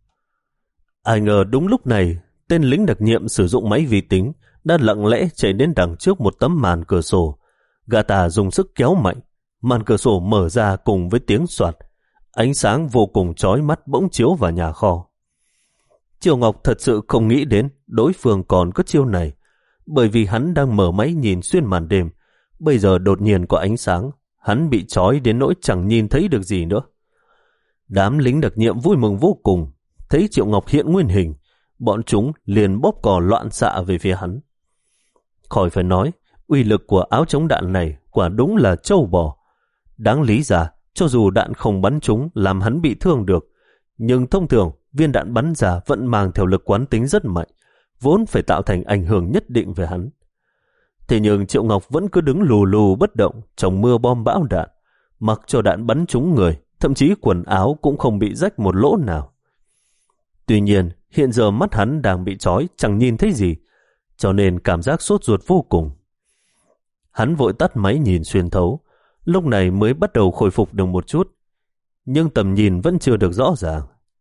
Ai ngờ đúng lúc này, tên lính đặc nhiệm sử dụng máy vi tính đã lặng lẽ chạy đến đằng trước một tấm màn cửa sổ. Gã ta dùng sức kéo mạnh, màn cửa sổ mở ra cùng với tiếng soạt. Ánh sáng vô cùng chói mắt bỗng chiếu vào nhà kho. Triệu Ngọc thật sự không nghĩ đến đối phương còn có chiêu này, bởi vì hắn đang mở máy nhìn xuyên màn đêm. Bây giờ đột nhiên có ánh sáng, hắn bị chói đến nỗi chẳng nhìn thấy được gì nữa. Đám lính đặc nhiệm vui mừng vô cùng, thấy Triệu Ngọc hiện nguyên hình, bọn chúng liền bóp cò loạn xạ về phía hắn. Khỏi phải nói, uy lực của áo chống đạn này quả đúng là trâu bò. Đáng lý ra, cho dù đạn không bắn trúng làm hắn bị thương được, nhưng thông thường viên đạn bắn ra vẫn mang theo lực quán tính rất mạnh, vốn phải tạo thành ảnh hưởng nhất định về hắn. Thế nhưng Triệu Ngọc vẫn cứ đứng lù lù bất động trong mưa bom bão đạn, mặc cho đạn bắn trúng người, thậm chí quần áo cũng không bị rách một lỗ nào. Tuy nhiên, hiện giờ mắt hắn đang bị trói, chẳng nhìn thấy gì, cho nên cảm giác sốt ruột vô cùng. Hắn vội tắt máy nhìn xuyên thấu, lúc này mới bắt đầu khôi phục được một chút, nhưng tầm nhìn vẫn chưa được rõ ràng.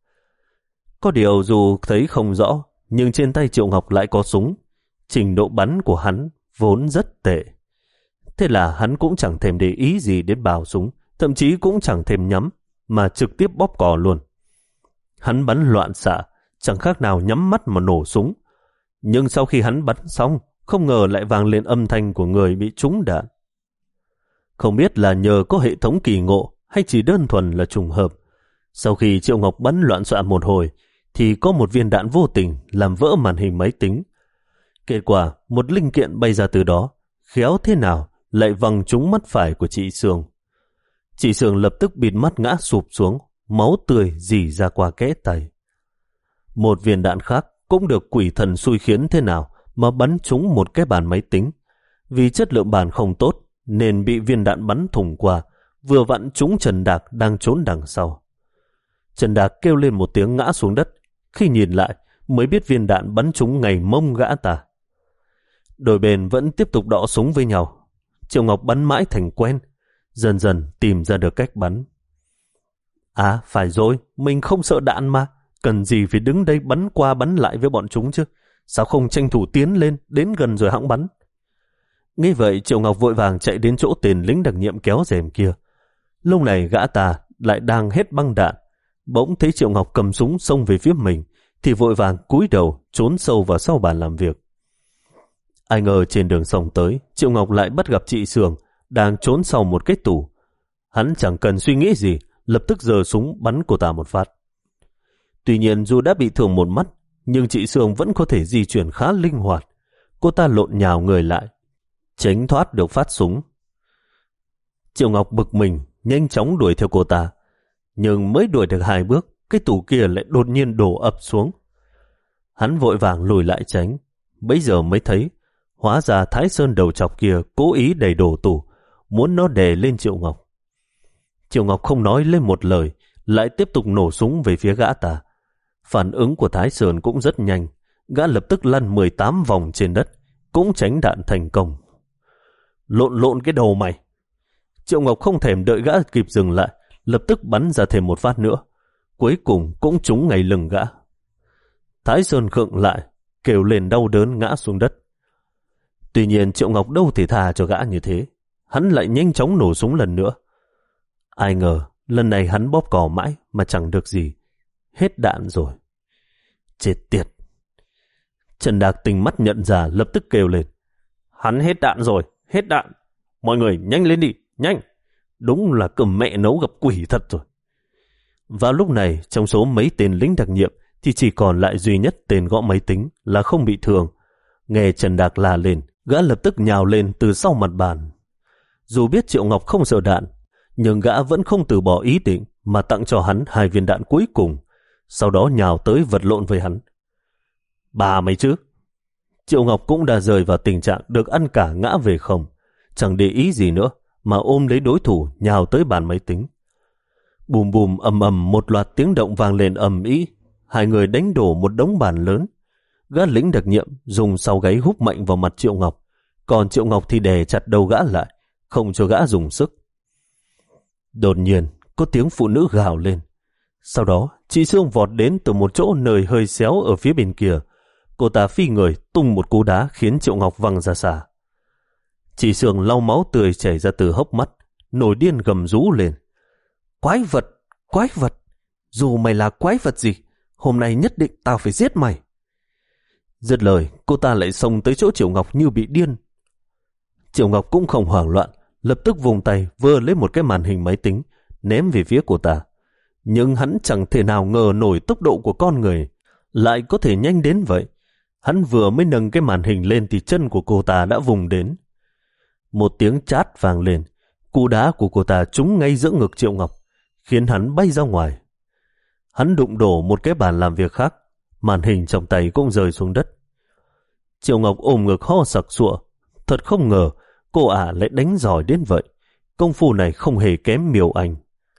Có điều dù thấy không rõ, nhưng trên tay Triệu Ngọc lại có súng, trình độ bắn của hắn vốn rất tệ. Thế là hắn cũng chẳng thèm để ý gì đến bào súng, thậm chí cũng chẳng thèm nhắm, mà trực tiếp bóp cò luôn. Hắn bắn loạn xạ, chẳng khác nào nhắm mắt mà nổ súng. Nhưng sau khi hắn bắn xong, không ngờ lại vang lên âm thanh của người bị trúng đạn. Không biết là nhờ có hệ thống kỳ ngộ hay chỉ đơn thuần là trùng hợp. Sau khi Triệu Ngọc bắn loạn xạ một hồi, thì có một viên đạn vô tình làm vỡ màn hình máy tính. Kết quả, một linh kiện bay ra từ đó, khéo thế nào lại văng trúng mắt phải của chị Sương. Chị Sương lập tức bịt mắt ngã sụp xuống, máu tươi rỉ ra qua kẽ tay. Một viên đạn khác cũng được quỷ thần xui khiến thế nào mà bắn trúng một cái bàn máy tính. Vì chất lượng bàn không tốt nên bị viên đạn bắn thủng qua, vừa vặn trúng Trần Đạc đang trốn đằng sau. Trần Đạc kêu lên một tiếng ngã xuống đất, khi nhìn lại mới biết viên đạn bắn trúng ngay mông gã ta. Đôi bên vẫn tiếp tục đọ súng với nhau. Triệu Ngọc bắn mãi thành quen, dần dần tìm ra được cách bắn. À phải rồi, mình không sợ đạn mà, cần gì phải đứng đây bắn qua bắn lại với bọn chúng chứ, sao không tranh thủ tiến lên, đến gần rồi hẵng bắn. Nghe vậy Triệu Ngọc vội vàng chạy đến chỗ tên lính đặc nhiệm kéo rèm kia. Lúc này gã ta lại đang hết băng đạn, bỗng thấy Triệu Ngọc cầm súng xông về phía mình, thì vội vàng cúi đầu trốn sâu vào sau bàn làm việc. Ai ngờ trên đường sông tới, Triệu Ngọc lại bắt gặp chị Sường đang trốn sau một cái tủ. Hắn chẳng cần suy nghĩ gì, lập tức giơ súng bắn cô ta một phát. Tuy nhiên dù đã bị thương một mắt, nhưng chị Sường vẫn có thể di chuyển khá linh hoạt. Cô ta lộn nhào người lại, tránh thoát được phát súng. Triệu Ngọc bực mình, nhanh chóng đuổi theo cô ta. Nhưng mới đuổi được hai bước, cái tủ kia lại đột nhiên đổ ập xuống. Hắn vội vàng lùi lại tránh. Bấy giờ mới thấy, hóa ra Thái Sơn đầu chọc kia cố ý đẩy đổ tủ, muốn nó đè lên Triệu Ngọc. Triệu Ngọc không nói lên một lời, lại tiếp tục nổ súng về phía gã ta. Phản ứng của Thái Sơn cũng rất nhanh, gã lập tức lăn mười tám vòng trên đất, cũng tránh đạn thành công. Lộn lộn cái đầu mày! Triệu Ngọc không thèm đợi gã kịp dừng lại, lập tức bắn ra thêm một phát nữa, cuối cùng cũng trúng ngay lưng gã. Thái Sơn khựng lại, kêu lên đau đớn ngã xuống đất. Tuy nhiên Triệu Ngọc đâu thể tha cho gã như thế, hắn lại nhanh chóng nổ súng lần nữa. Ai ngờ lần này hắn bóp cò mãi mà chẳng được gì, hết đạn rồi. Chết tiệt! Trần Đạc Tình mắt nhận ra, lập tức kêu lên. Hắn hết đạn rồi, hết đạn! Mọi người nhanh lên đi, nhanh! Đúng là cầm mẹ nấu gặp quỷ thật rồi. Vào lúc này, trong số mấy tên lính đặc nhiệm thì chỉ còn lại duy nhất tên gõ máy tính là không bị thương. Nghe Trần Đạc la lên, gã lập tức nhào lên từ sau mặt bàn. Dù biết Triệu Ngọc không sợ đạn, nhưng gã vẫn không từ bỏ ý định mà tặng cho hắn hai viên đạn cuối cùng, sau đó nhào tới vật lộn với hắn. Bà mày chứ! Triệu Ngọc cũng đã rơi vào tình trạng được ăn cả ngã về không, chẳng để ý gì nữa mà ôm lấy đối thủ nhào tới bàn máy tính. Bùm bùm ầm ầm một loạt tiếng động vang lên ầm ĩ, hai người đánh đổ một đống bàn lớn. Gã lính đặc nhiệm dùng sau gáy húc mạnh vào mặt Triệu Ngọc, còn Triệu Ngọc thì đè chặt đầu gã lại, không cho gã dùng sức. Đột nhiên có tiếng phụ nữ gào lên. Sau đó chị Sương vọt đến từ một chỗ nơi hơi xéo ở phía bên kia. Cô ta phi người tung một cú đá khiến Triệu Ngọc văng ra xa. Chị Sương lau máu tươi chảy ra từ hốc mắt, nổi điên gầm rú lên. Quái vật! Quái vật! Dù mày là quái vật gì, hôm nay nhất định tao phải giết mày. Dứt lời, cô ta lại xông tới chỗ Triệu Ngọc như bị điên. Triệu Ngọc cũng không hoảng loạn, lập tức vùng tay vơ lấy một cái màn hình máy tính ném về phía cô ta. Nhưng hắn chẳng thể nào ngờ nổi tốc độ của con người lại có thể nhanh đến vậy. Hắn vừa mới nâng cái màn hình lên thì chân của cô ta đã vùng đến. Một tiếng chát vang lên, cú đá của cô ta trúng ngay giữa ngực Triệu Ngọc, khiến hắn bay ra ngoài. Hắn đụng đổ một cái bàn làm việc khác, màn hình trong tay cũng rơi xuống đất. Triệu Ngọc ôm ngực ho sặc sụa. Thật không ngờ cô ả lại đánh giỏi đến vậy. Công phu này không hề kém Miêu Anh.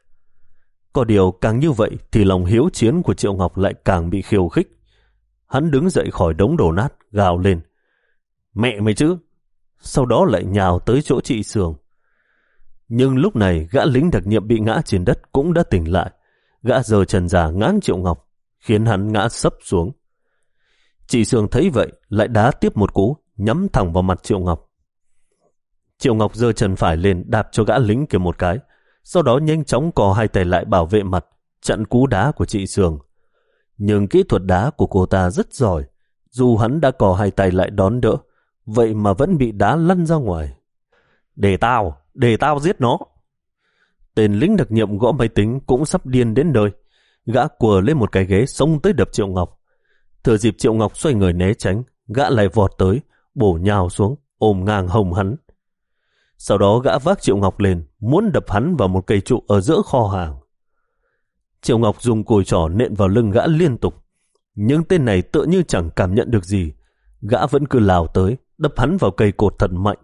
Có điều càng như vậy thì lòng hiếu chiến của Triệu Ngọc lại càng bị khiêu khích. Hắn đứng dậy khỏi đống đổ nát, gào lên. Mẹ mày chứ! Sau đó lại nhào tới chỗ chị Sương. Nhưng lúc này gã lính đặc nhiệm bị ngã trên đất cũng đã tỉnh lại. Gã giơ chân ra ngáng Triệu Ngọc, khiến hắn ngã sấp xuống. Chị Sương thấy vậy lại đá tiếp một cú, nhắm thẳng vào mặt Triệu Ngọc. Triệu Ngọc giơ chân phải lên đạp cho gã lính kia một cái, sau đó nhanh chóng cò hai tay lại bảo vệ mặt, chặn cú đá của chị Sương. Nhưng kỹ thuật đá của cô ta rất giỏi, dù hắn đã cò hai tay lại đón đỡ, vậy mà vẫn bị đá lăn ra ngoài. Để tao, để tao giết nó! Tên lính đặc nhiệm gõ máy tính cũng sắp điên đến nơi. Gã quờ lên một cái ghế xông tới đập Triệu Ngọc. Thừa dịp Triệu Ngọc xoay người né tránh, gã lại vọt tới, bổ nhào xuống, ôm ngang hông hắn. Sau đó gã vác Triệu Ngọc lên, muốn đập hắn vào một cây trụ ở giữa kho hàng. Triệu Ngọc dùng cùi trỏ nện vào lưng gã liên tục, nhưng tên này tựa như chẳng cảm nhận được gì. Gã vẫn cứ lao tới, đập hắn vào cây cột thật mạnh.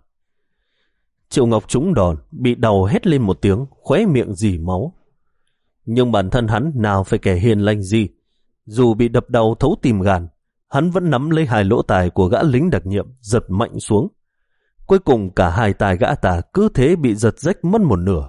Triệu Ngọc trúng đòn, bị đau hét lên một tiếng, khóe miệng rỉ máu. Nhưng bản thân hắn nào phải kẻ hiền lành gì. Dù bị đập đau thấu tim gan, hắn vẫn nắm lấy hai lỗ tai của gã lính đặc nhiệm, giật mạnh xuống. Cuối cùng cả hai tai gã ta cứ thế bị giật rách mất một nửa.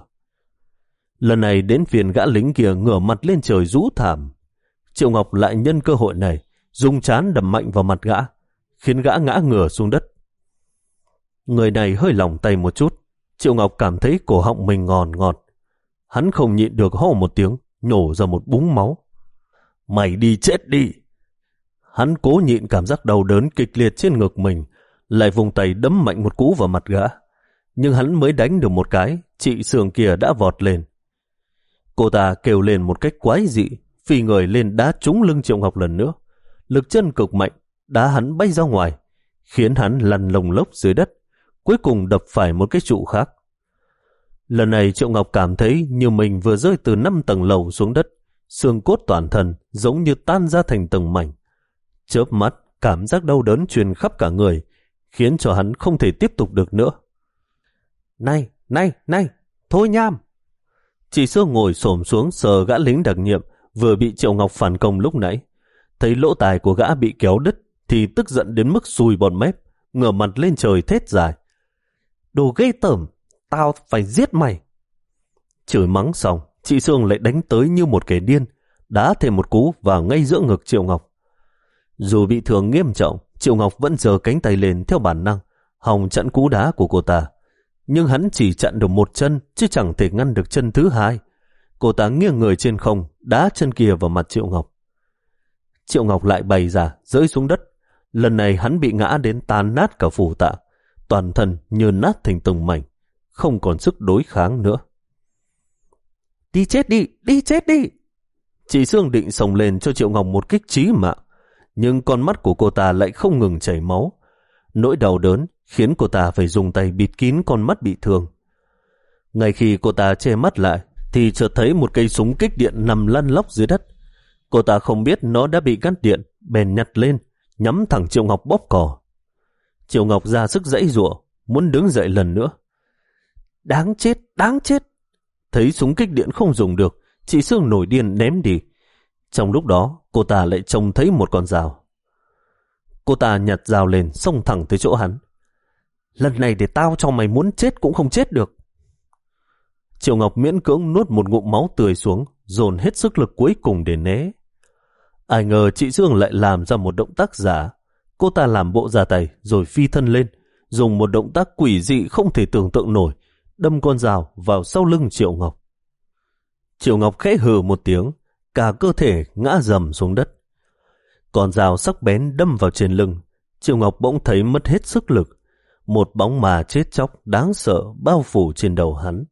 Lần này đến phiền gã lính kia ngửa mặt lên trời rú thảm. Triệu Ngọc lại nhân cơ hội này dùng trán đập mạnh vào mặt gã, khiến gã ngã ngửa xuống đất. Người này hơi lỏng tay một chút, Triệu Ngọc cảm thấy cổ họng mình ngòn ngọt. Hắn không nhịn được hô một tiếng, nhổ ra một búng máu. Mày đi chết đi! Hắn cố nhịn cảm giác đau đớn kịch liệt trên ngực mình, lại vùng tay đấm mạnh một cú vào mặt gã. Nhưng hắn mới đánh được một cái, chị Sương kia đã vọt lên. Cô ta kêu lên một cách quái dị, phi người lên đá trúng lưng Triệu Ngọc lần nữa. Lực chân cực mạnh, đá hắn bay ra ngoài, khiến hắn lăn lồng lốc dưới đất, cuối cùng đập phải một cái trụ khác. Lần này Triệu Ngọc cảm thấy như mình vừa rơi từ năm tầng lầu xuống đất, xương cốt toàn thân giống như tan ra thành từng mảnh. Chớp mắt, cảm giác đau đớn truyền khắp cả người, khiến cho hắn không thể tiếp tục được nữa. Này, này, này, thôi nham! Chị Sương ngồi xổm xuống sờ gã lính đặc nhiệm vừa bị Triệu Ngọc phản công lúc nãy. Thấy lỗ tai của gã bị kéo đứt thì tức giận đến mức sùi bọt mép, ngửa mặt lên trời thét dài. Đồ ghê tởm, tao phải giết mày! Chửi mắng xong, chị Sương lại đánh tới như một kẻ điên, đá thêm một cú vào ngay giữa ngực Triệu Ngọc. Dù bị thương nghiêm trọng, Triệu Ngọc vẫn giơ cánh tay lên theo bản năng, hòng chặn cú đá của cô ta. Nhưng hắn chỉ chặn được một chân, chứ chẳng thể ngăn được chân thứ hai. Cô ta nghiêng người trên không, đá chân kia vào mặt Triệu Ngọc. Triệu Ngọc lại bày ra, rơi xuống đất. Lần này hắn bị ngã đến tan nát cả phủ tạng, toàn thân như nát thành từng mảnh, không còn sức đối kháng nữa. Đi chết đi, đi chết đi! Chị Sương định xông lên cho Triệu Ngọc một kích chí mạng, nhưng con mắt của cô ta lại không ngừng chảy máu. Nỗi đau đớn khiến cô ta phải dùng tay bịt kín con mắt bị thương. Ngay khi cô ta che mắt lại, thì chợt thấy một cây súng kích điện nằm lăn lóc dưới đất. Cô ta không biết nó đã bị cắt điện, bèn nhặt lên, nhắm thẳng Triệu Ngọc bóp cò. Triệu Ngọc ra sức giãy giụa, muốn đứng dậy lần nữa. Đáng chết, đáng chết! Thấy súng kích điện không dùng được, chị Sương nổi điên ném đi. Trong lúc đó, cô ta lại trông thấy một con dao. Cô ta nhặt dao lên, xông thẳng tới chỗ hắn. Lần này để tao cho mày muốn chết cũng không chết được. Triệu Ngọc miễn cưỡng nuốt một ngụm máu tươi xuống, dồn hết sức lực cuối cùng để né. Ai ngờ chị Sương lại làm ra một động tác giả. Cô ta làm bộ ra tay rồi phi thân lên, dùng một động tác quỷ dị không thể tưởng tượng nổi, đâm con dao vào sau lưng Triệu Ngọc. Triệu Ngọc khẽ hừ một tiếng, cả cơ thể ngã rầm xuống đất. Con dao sắc bén đâm vào trên lưng, Triệu Ngọc bỗng thấy mất hết sức lực. Một bóng ma chết chóc đáng sợ bao phủ trên đầu hắn.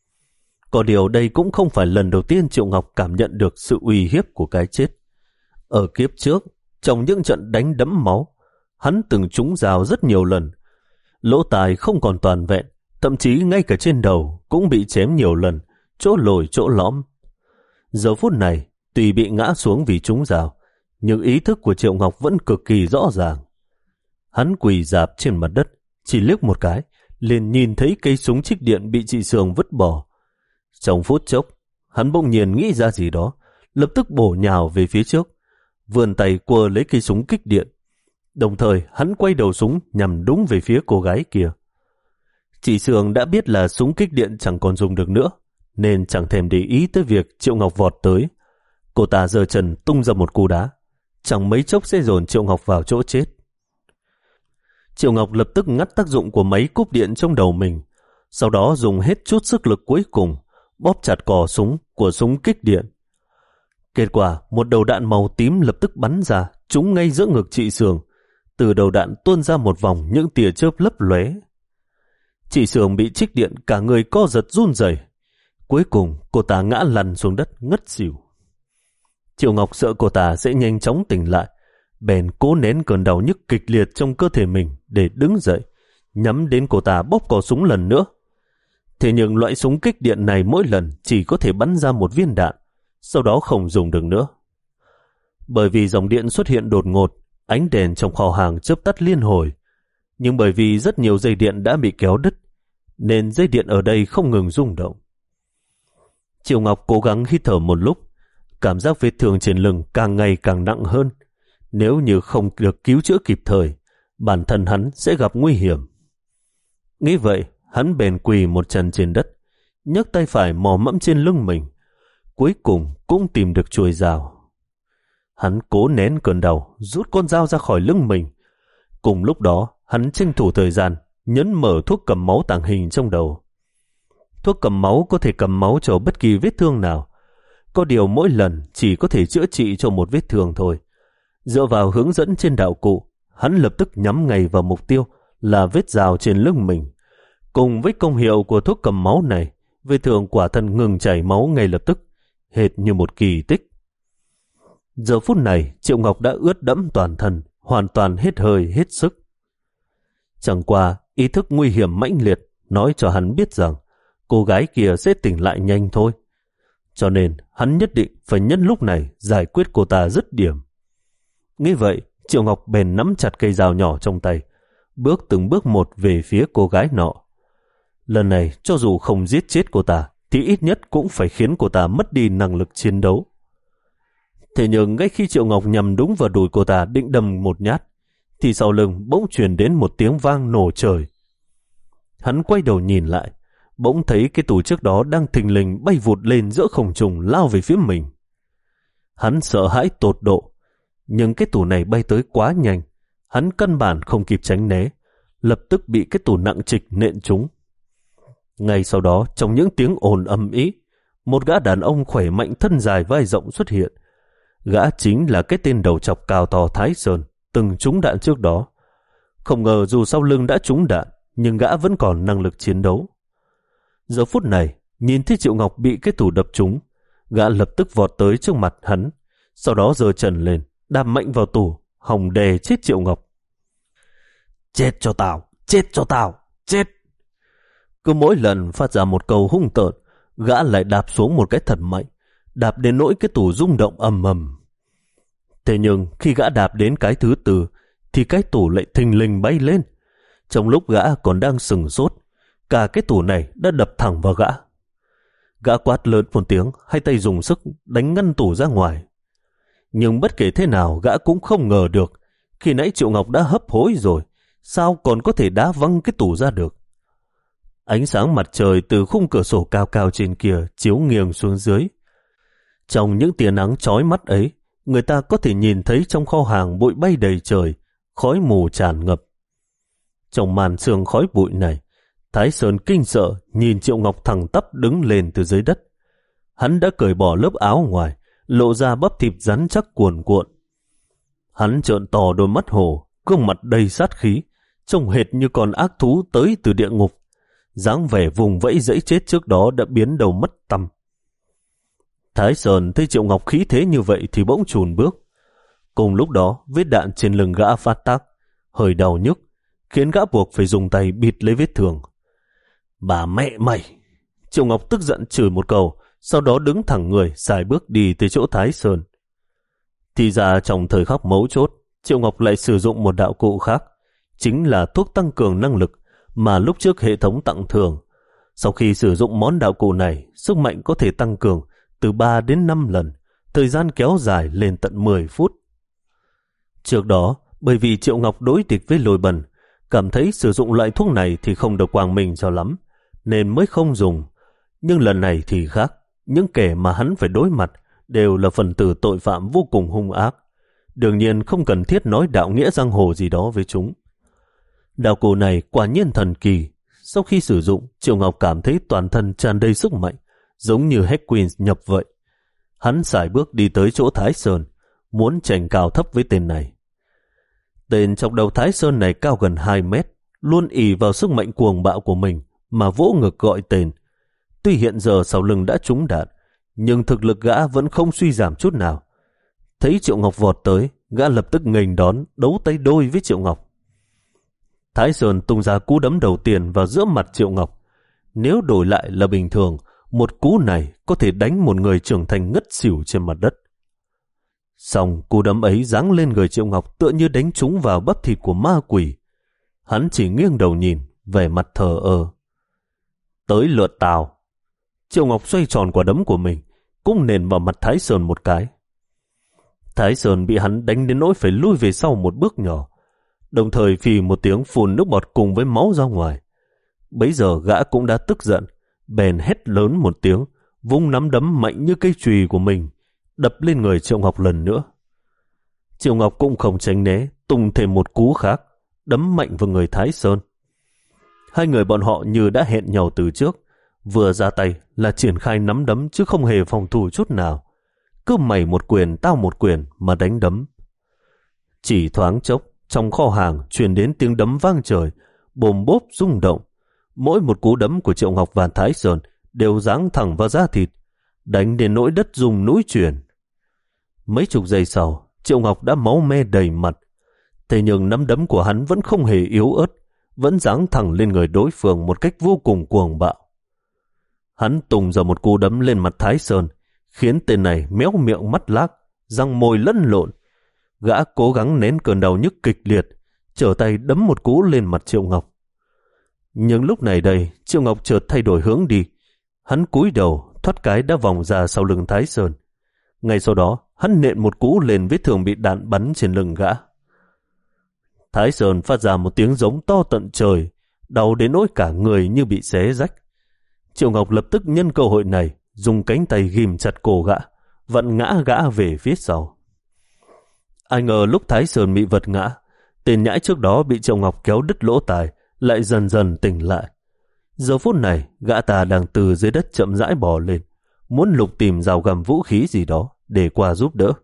Có điều đây cũng không phải lần đầu tiên Triệu Ngọc cảm nhận được sự uy hiếp của cái chết. Ở kiếp trước, trong những trận đánh đẫm máu, hắn từng trúng dao rất nhiều lần. Lỗ tai không còn toàn vẹn, thậm chí ngay cả trên đầu cũng bị chém nhiều lần, chỗ lồi chỗ lõm. Giờ phút này, tuy bị ngã xuống vì trúng dao, nhưng ý thức của Triệu Ngọc vẫn cực kỳ rõ ràng. Hắn quỳ rạp trên mặt đất, chỉ liếc một cái, liền nhìn thấy cây súng trích điện bị chị Sương vứt bỏ. Trong phút chốc, hắn bỗng nhiên nghĩ ra gì đó, lập tức bổ nhào về phía trước, vươn tay quơ lấy cây súng kích điện. Đồng thời, hắn quay đầu súng nhằm đúng về phía cô gái kia. Chị Sương đã biết là súng kích điện chẳng còn dùng được nữa, nên chẳng thèm để ý tới việc Triệu Ngọc vọt tới. Cô ta giơ chân tung ra một cú đá, chẳng mấy chốc sẽ dồn Triệu Ngọc vào chỗ chết. Triệu Ngọc lập tức ngắt tác dụng của máy cúp điện trong đầu mình, sau đó dùng hết chút sức lực cuối cùng, bóp chặt cò súng của súng kích điện. Kết quả, một đầu đạn màu tím lập tức bắn ra, trúng ngay giữa ngực chị Sương. Từ đầu đạn tuôn ra một vòng những tia chớp lấp lóe. Chị Sương bị trích điện cả người co giật run rẩy. Cuối cùng, cô ta ngã lăn xuống đất ngất xỉu. Triệu Ngọc sợ cô ta sẽ nhanh chóng tỉnh lại, bèn cố nén cơn đau nhức kịch liệt trong cơ thể mình để đứng dậy, nhắm đến cô ta bóp cò súng lần nữa. Thế nhưng loại súng kích điện này mỗi lần chỉ có thể bắn ra một viên đạn, sau đó không dùng được nữa. Bởi vì dòng điện xuất hiện đột ngột, ánh đèn trong kho hàng chớp tắt liên hồi. Nhưng bởi vì rất nhiều dây điện đã bị kéo đứt, nên dây điện ở đây không ngừng rung động. Triệu Ngọc cố gắng hít thở một lúc, cảm giác vết thương trên lưng càng ngày càng nặng hơn. Nếu như không được cứu chữa kịp thời, bản thân hắn sẽ gặp nguy hiểm. Nghĩ vậy, hắn bèn quỳ một chân trên đất, nhấc tay phải mò mẫm trên lưng mình, cuối cùng cũng tìm được chuôi dao. Hắn cố nén cơn đau, rút con dao ra khỏi lưng mình. Cùng lúc đó, hắn tranh thủ thời gian, nhấn mở thuốc cầm máu tàng hình trong đầu. Thuốc cầm máu có thể cầm máu cho bất kỳ vết thương nào. Có điều mỗi lần chỉ có thể chữa trị cho một vết thương thôi. Dựa vào hướng dẫn trên đạo cụ, hắn lập tức nhắm ngay vào mục tiêu là vết rào trên lưng mình. Cùng với công hiệu của thuốc cầm máu này, vết thương quả thân ngừng chảy máu ngay lập tức, hệt như một kỳ tích. Giờ phút này, Triệu Ngọc đã ướt đẫm toàn thân, hoàn toàn hết hơi, hết sức. Chẳng qua, ý thức nguy hiểm mãnh liệt nói cho hắn biết rằng cô gái kia sẽ tỉnh lại nhanh thôi. Cho nên, hắn nhất định phải nhân lúc này giải quyết cô ta dứt điểm. Nghĩ vậy, Triệu Ngọc bèn nắm chặt cây dao nhỏ trong tay, bước từng bước một về phía cô gái nọ. Lần này, cho dù không giết chết cô ta, thì ít nhất cũng phải khiến cô ta mất đi năng lực chiến đấu. Thế nhưng ngay khi Triệu Ngọc nhằm đúng vào đùi cô ta định đâm một nhát, thì sau lưng bỗng truyền đến một tiếng vang nổ trời. Hắn quay đầu nhìn lại, bỗng thấy cái tủ trước đó đang thình lình bay vụt lên giữa không trung lao về phía mình. Hắn sợ hãi tột độ, nhưng cái tủ này bay tới quá nhanh, hắn căn bản không kịp tránh né, lập tức bị cái tủ nặng trịch nện trúng. Ngay sau đó, trong những tiếng ồn ầm ĩ, một gã đàn ông khỏe mạnh thân dài vai rộng xuất hiện. Gã chính là cái tên đầu chọc cao to Thái Sơn, từng trúng đạn trước đó. Không ngờ dù sau lưng đã trúng đạn, nhưng gã vẫn còn năng lực chiến đấu. Giờ phút này, nhìn thấy Triệu Ngọc bị cái tủ đập trúng, gã lập tức vọt tới trước mặt hắn, sau đó giơ chân lên, đạp mạnh vào tủ, hòng đè chết Triệu Ngọc. Chết cho tao, chết cho tao, chết! Cứ mỗi lần phát ra một câu hung tợn, gã lại đạp xuống một cái thật mạnh, đạp đến nỗi cái tủ rung động ầm ầm. Thế nhưng khi gã đạp đến cái thứ tư, thì cái tủ lại thình lình bay lên. Trong lúc gã còn đang sừng sốt, cả cái tủ này đã đập thẳng vào gã. Gã quát lớn một tiếng, hai tay dùng sức đánh ngăn tủ ra ngoài. Nhưng bất kể thế nào gã cũng không ngờ được, khi nãy Triệu Ngọc đã hấp hối rồi, sao còn có thể đá văng cái tủ ra được. Ánh sáng mặt trời từ khung cửa sổ cao cao trên kia chiếu nghiêng xuống dưới. Trong những tia nắng chói mắt ấy, người ta có thể nhìn thấy trong kho hàng bụi bay đầy trời, khói mù tràn ngập. Trong màn sương khói bụi này, Thái Sơn kinh sợ nhìn Triệu Ngọc thẳng tắp đứng lên từ dưới đất. Hắn đã cởi bỏ lớp áo ngoài, lộ ra bắp thịt rắn chắc cuồn cuộn. Hắn trợn to đôi mắt hổ, gương mặt đầy sát khí, trông hệt như con ác thú tới từ địa ngục. Dáng vẻ vùng vẫy dẫy chết trước đó đã biến đầu mất tăm. Thái Sơn thấy Triệu Ngọc khí thế như vậy thì bỗng chùn bước. Cùng lúc đó, vết đạn trên lưng gã phát tác, hơi đau nhức, khiến gã buộc phải dùng tay bịt lấy vết thương. Bà mẹ mày! Triệu Ngọc tức giận chửi một câu, sau đó đứng thẳng người, xài bước đi tới chỗ Thái Sơn. Thì ra trong thời khắc mấu chốt, Triệu Ngọc lại sử dụng một đạo cụ khác, chính là thuốc tăng cường năng lực mà lúc trước hệ thống tặng thường. Sau khi sử dụng món đạo cụ này, sức mạnh có thể tăng cường từ ba đến năm lần, thời gian kéo dài lên tận mười phút. Trước đó, bởi vì Triệu Ngọc đối địch với Lôi Bần, cảm thấy sử dụng loại thuốc này thì không được quang minh cho lắm, nên mới không dùng. Nhưng lần này thì khác, những kẻ mà hắn phải đối mặt đều là phần tử tội phạm vô cùng hung ác. Đương nhiên không cần thiết nói đạo nghĩa giang hồ gì đó với chúng. Đạo cụ này quả nhiên thần kỳ. Sau khi sử dụng, Triệu Ngọc cảm thấy toàn thân tràn đầy sức mạnh, giống như Hequin nhập vậy. Hắn sải bước đi tới chỗ Thái Sơn, muốn tranh cao thấp với tên này. Tên trong đầu Thái Sơn này cao gần hai mét, luôn ỷ vào sức mạnh cuồng bạo của mình mà vỗ ngực gọi tên. Tuy hiện giờ sau lưng đã trúng đạn, nhưng thực lực gã vẫn không suy giảm chút nào. Thấy Triệu Ngọc vọt tới, gã lập tức nghênh đón, đấu tay đôi với Triệu Ngọc. Thái Sơn tung ra cú đấm đầu tiên vào giữa mặt Triệu Ngọc. Nếu đổi lại là bình thường, một cú này có thể đánh một người trưởng thành ngất xỉu trên mặt đất. Xong cú đấm ấy giáng lên người Triệu Ngọc tựa như đánh trúng vào bắp thịt của ma quỷ. Hắn chỉ nghiêng đầu nhìn, vẻ mặt thờ ơ. Tới lượt tao. Triệu Ngọc xoay tròn quả đấm của mình, cũng nền vào mặt Thái Sơn một cái. Thái Sơn bị hắn đánh đến nỗi phải lui về sau một bước nhỏ, đồng thời phì một tiếng phun nước bọt cùng với máu ra ngoài. Bấy giờ gã cũng đã tức giận, bèn hét lớn một tiếng, vung nắm đấm mạnh như cây chùy của mình, đập lên người Triệu Ngọc lần nữa. Triệu Ngọc cũng không tránh né, tung thêm một cú khác, đấm mạnh vào người Thái Sơn. Hai người bọn họ như đã hẹn nhau từ trước, Vừa ra tay là triển khai nắm đấm chứ không hề phòng thủ chút nào. Cứ mày một quyền tao một quyền mà đánh đấm. Chỉ thoáng chốc, trong kho hàng truyền đến tiếng đấm vang trời, bồm bốp rung động. Mỗi một cú đấm của Triệu Ngọc và Thái Sơn đều giáng thẳng vào da thịt, đánh đến nỗi đất rung núi chuyển. Mấy chục giây sau, Triệu Ngọc đã máu me đầy mặt. Thế nhưng nắm đấm của hắn vẫn không hề yếu ớt, vẫn giáng thẳng lên người đối phương một cách vô cùng cuồng bạo. Hắn tung ra một cú đấm lên mặt Thái Sơn, khiến tên này méo miệng mắt lác, răng môi lẫn lộn. Gã cố gắng nén cơn đau nhức kịch liệt, trở tay đấm một cú lên mặt Triệu Ngọc. Nhưng lúc này đây, Triệu Ngọc chợt thay đổi hướng đi. Hắn cúi đầu, thoát cái đã vòng ra sau lưng Thái Sơn. Ngay sau đó, hắn nện một cú lên vết thương bị đạn bắn trên lưng gã. Thái Sơn phát ra một tiếng giống to tận trời, đau đến nỗi cả người như bị xé rách. Triệu Ngọc lập tức nhân cơ hội này, dùng cánh tay ghim chặt cổ gã, vặn ngã gã về phía sau. Ai ngờ lúc Thái Sơn bị vật ngã, tên nhãi trước đó bị Triệu Ngọc kéo đứt lỗ tai, lại dần dần tỉnh lại. Giờ phút này, gã ta đang từ dưới đất chậm rãi bò lên, muốn lục tìm rào găm vũ khí gì đó để qua giúp đỡ.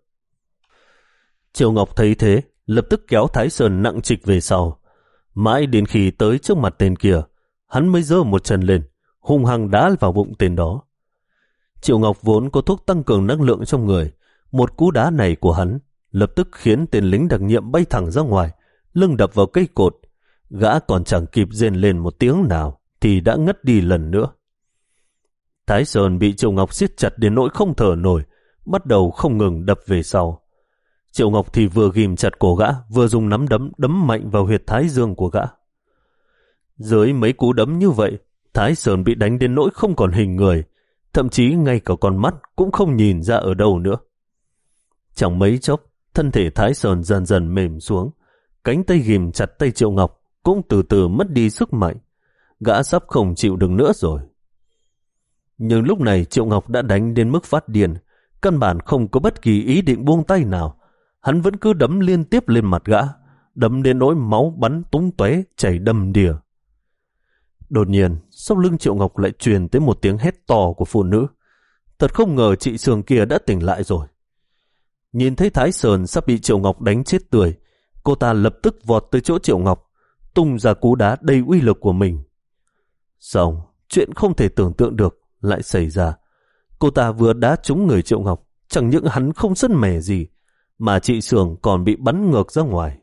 Triệu Ngọc thấy thế, lập tức kéo Thái Sơn nặng trịch về sau. Mãi đến khi tới trước mặt tên kia, hắn mới giơ một chân lên, hung hăng đá vào bụng tên đó. Triệu Ngọc vốn có thuốc tăng cường năng lượng trong người, một cú đá này của hắn lập tức khiến tên lính đặc nhiệm bay thẳng ra ngoài, lưng đập vào cây cột. Gã còn chẳng kịp rên lên một tiếng nào thì đã ngất đi lần nữa. Thái Sơn bị Triệu Ngọc siết chặt đến nỗi không thở nổi, bắt đầu không ngừng đập về sau. Triệu Ngọc thì vừa ghim chặt cổ gã, vừa dùng nắm đấm đấm mạnh vào huyệt thái dương của gã. Dưới mấy cú đấm như vậy, Thái Sơn bị đánh đến nỗi không còn hình người, thậm chí ngay cả con mắt cũng không nhìn ra ở đâu nữa. Chẳng mấy chốc, thân thể Thái Sơn dần dần mềm xuống, cánh tay ghim chặt tay Triệu Ngọc cũng từ từ mất đi sức mạnh. Gã sắp không chịu được nữa rồi. Nhưng lúc này Triệu Ngọc đã đánh đến mức phát điên, căn bản không có bất kỳ ý định buông tay nào. Hắn vẫn cứ đấm liên tiếp lên mặt gã, đấm đến nỗi máu bắn tung tóe chảy đầm đìa. Đột nhiên, sau lưng Triệu Ngọc lại truyền tới một tiếng hét to của phụ nữ. Thật không ngờ chị Sương kia đã tỉnh lại rồi. Nhìn thấy Thái Sơn sắp bị Triệu Ngọc đánh chết tươi, cô ta lập tức vọt tới chỗ Triệu Ngọc, tung ra cú đá đầy uy lực của mình. Xong, chuyện không thể tưởng tượng được lại xảy ra. Cô ta vừa đá trúng người Triệu Ngọc, chẳng những hắn không sứt mẻ gì, mà chị Sương còn bị bắn ngược ra ngoài.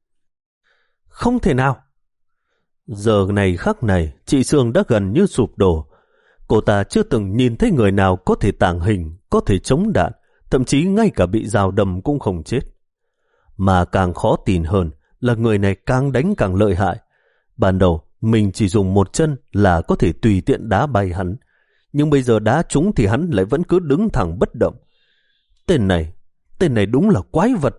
Không thể nào! Giờ này khắc này, chị Sương đã gần như sụp đổ. Cô ta chưa từng nhìn thấy người nào có thể tàng hình, có thể chống đạn, thậm chí ngay cả bị dao đâm cũng không chết. Mà càng khó tin hơn là người này càng đánh càng lợi hại. Ban đầu, mình chỉ dùng một chân là có thể tùy tiện đá bay hắn, nhưng bây giờ đá trúng thì hắn lại vẫn cứ đứng thẳng bất động. Tên này, tên này đúng là quái vật.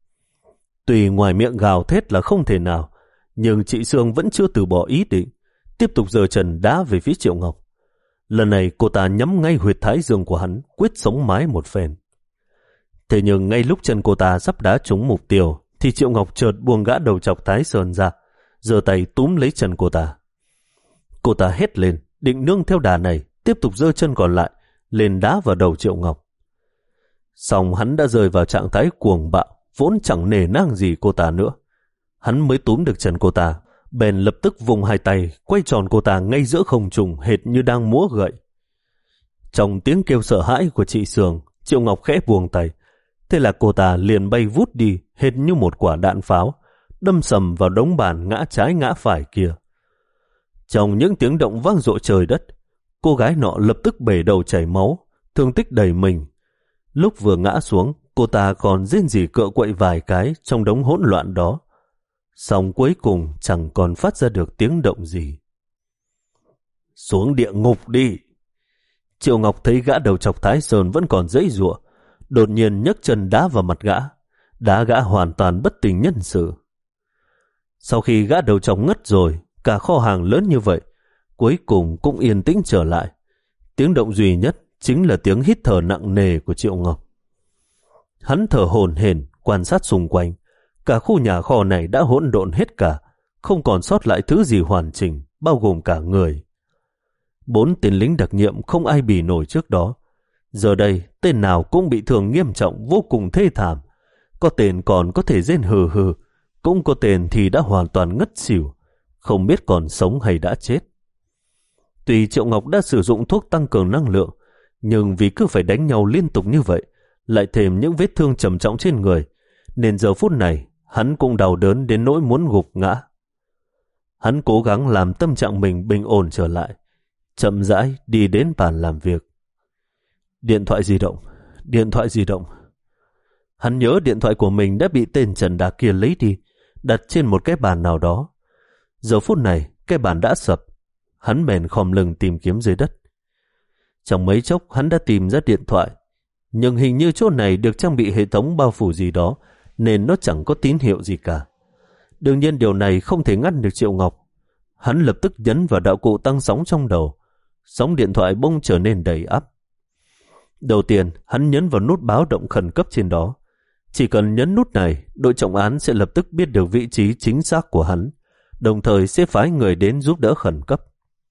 Tuy ngoài miệng gào thét là không thể nào, nhưng chị Sương vẫn chưa từ bỏ ý định, tiếp tục giơ chân đá về phía Triệu Ngọc. Lần này cô ta nhắm ngay huyệt thái dương của hắn, quyết sống mái một phen. Thế nhưng ngay lúc chân cô ta sắp đá trúng mục tiêu, thì Triệu Ngọc chợt buông gã đầu chọc Thái Sơn ra, giơ tay túm lấy chân cô ta. Cô ta hét lên, định nương theo đà này, tiếp tục giơ chân còn lại, lên đá vào đầu Triệu Ngọc. Xong hắn đã rơi vào trạng thái cuồng bạo, vốn chẳng nề nang gì cô ta nữa. Hắn mới túm được chân cô ta, bèn lập tức vùng hai tay, quay tròn cô ta ngay giữa không trung hệt như đang múa gậy. Trong tiếng kêu sợ hãi của chị Sương, Triệu Ngọc khẽ buông tay. Thế là cô ta liền bay vút đi, hệt như một quả đạn pháo, đâm sầm vào đống bàn ngã trái ngã phải kia. Trong những tiếng động vang dội trời đất, cô gái nọ lập tức bể đầu chảy máu, thương tích đầy mình. Lúc vừa ngã xuống, cô ta còn rên rỉ cựa quậy vài cái trong đống hỗn loạn đó. Xong cuối cùng chẳng còn phát ra được tiếng động gì. Xuống địa ngục đi! Triệu Ngọc thấy gã đầu chọc Thái Sơn vẫn còn giãy giụa, đột nhiên nhấc chân đá vào mặt gã, đá gã hoàn toàn bất tỉnh nhân sự. Sau khi gã đầu chọc ngất rồi, cả kho hàng lớn như vậy, cuối cùng cũng yên tĩnh trở lại. Tiếng động duy nhất chính là tiếng hít thở nặng nề của Triệu Ngọc. Hắn thở hổn hển quan sát xung quanh. Cả khu nhà kho này đã hỗn độn hết cả, không còn sót lại thứ gì hoàn chỉnh, bao gồm cả người. Bốn tên lính đặc nhiệm không ai bì nổi trước đó. Giờ đây, tên nào cũng bị thương nghiêm trọng, vô cùng thê thảm. Có tên còn có thể rên hừ hừ, cũng có tên thì đã hoàn toàn ngất xỉu, không biết còn sống hay đã chết. Tuy Triệu Ngọc đã sử dụng thuốc tăng cường năng lượng, nhưng vì cứ phải đánh nhau liên tục như vậy, lại thêm những vết thương trầm trọng trên người, nên giờ phút này hắn cũng đau đớn đến nỗi muốn gục ngã. Hắn cố gắng làm tâm trạng mình bình ổn trở lại, chậm rãi đi đến bàn làm việc. Điện thoại di động, điện thoại di động. Hắn nhớ điện thoại của mình đã bị tên Trần Đạc kia lấy đi, đặt trên một cái bàn nào đó. Giờ phút này, cái bàn đã sập. Hắn bèn khom lưng tìm kiếm dưới đất. Trong mấy chốc hắn đã tìm ra điện thoại, nhưng hình như chỗ này được trang bị hệ thống bao phủ gì đó, nên nó chẳng có tín hiệu gì cả. Đương nhiên điều này không thể ngăn được Triệu Ngọc. Hắn lập tức nhấn vào đạo cụ tăng sóng trong đầu. Sóng điện thoại bỗng trở nên đầy ắp. Đầu tiên, hắn nhấn vào nút báo động khẩn cấp trên đó. Chỉ cần nhấn nút này, đội trọng án sẽ lập tức biết được vị trí chính xác của hắn, đồng thời sẽ phái người đến giúp đỡ khẩn cấp.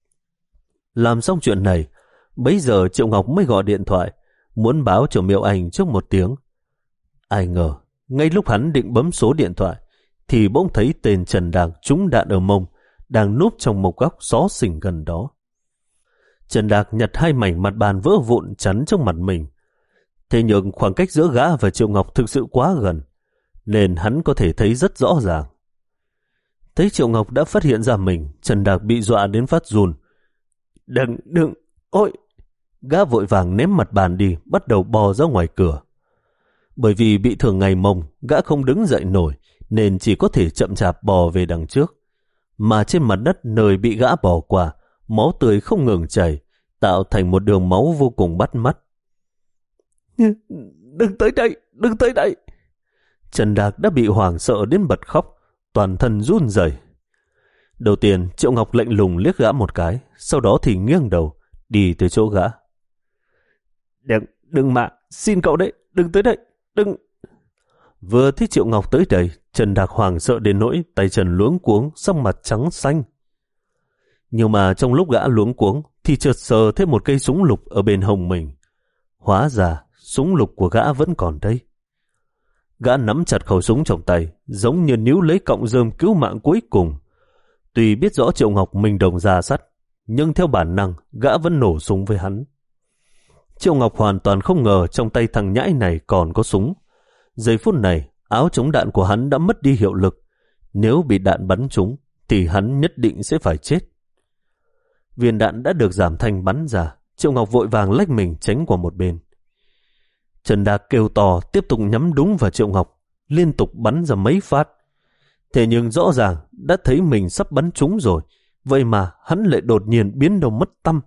Làm xong chuyện này, bấy giờ Triệu Ngọc mới gọi điện thoại, muốn báo cho Miêu Anh trước một tiếng. Ai ngờ, ngay lúc hắn định bấm số điện thoại, thì bỗng thấy tên Trần Đạc trúng đạn ở mông, đang núp trong một góc xó xỉnh gần đó. Trần Đạc nhặt hai mảnh mặt bàn vỡ vụn chắn trong mặt mình. Thế nhưng khoảng cách giữa gã và Triệu Ngọc thực sự quá gần, nên hắn có thể thấy rất rõ ràng. Thấy Triệu Ngọc đã phát hiện ra mình, Trần Đạc bị dọa đến phát run. Đừng, đừng, ôi! Gã vội vàng ném mặt bàn đi, bắt đầu bò ra ngoài cửa. Bởi vì bị thương ngày mông, gã không đứng dậy nổi, nên chỉ có thể chậm chạp bò về đằng trước. Mà trên mặt đất nơi bị gã bò qua, máu tươi không ngừng chảy, tạo thành một đường máu vô cùng bắt mắt. Đừng tới đây, đừng tới đây! Trần Đạc đã bị hoảng sợ đến bật khóc, toàn thân run rẩy. Đầu tiên, Triệu Ngọc lạnh lùng liếc gã một cái, sau đó thì nghiêng đầu, đi tới chỗ gã. Đừng, đừng mà, xin cậu đấy, đừng tới đây, đừng... Vừa thấy Triệu Ngọc tới đây, Trần Đạc hoảng sợ đến nỗi tay chân luống cuống, sắc mặt trắng xanh. Nhưng mà trong lúc gã luống cuống, thì chợt sờ thêm một cây súng lục ở bên hông mình. Hóa ra, súng lục của gã vẫn còn đây. Gã nắm chặt khẩu súng trong tay, giống như níu lấy cọng rơm cứu mạng cuối cùng. Tuy biết rõ Triệu Ngọc mình đồng ra sắt, nhưng theo bản năng, gã vẫn nổ súng với hắn. Triệu Ngọc hoàn toàn không ngờ trong tay thằng nhãi này còn có súng. Giây phút này, áo chống đạn của hắn đã mất đi hiệu lực. Nếu bị đạn bắn trúng, thì hắn nhất định sẽ phải chết. Viên đạn đã được giảm thanh bắn ra, Triệu Ngọc vội vàng lách mình tránh qua một bên. Trần Đạc kêu to tiếp tục nhắm đúng vào Triệu Ngọc, liên tục bắn ra mấy phát. Thế nhưng rõ ràng đã thấy mình sắp bắn trúng rồi, vậy mà hắn lại đột nhiên biến đâu mất tăm.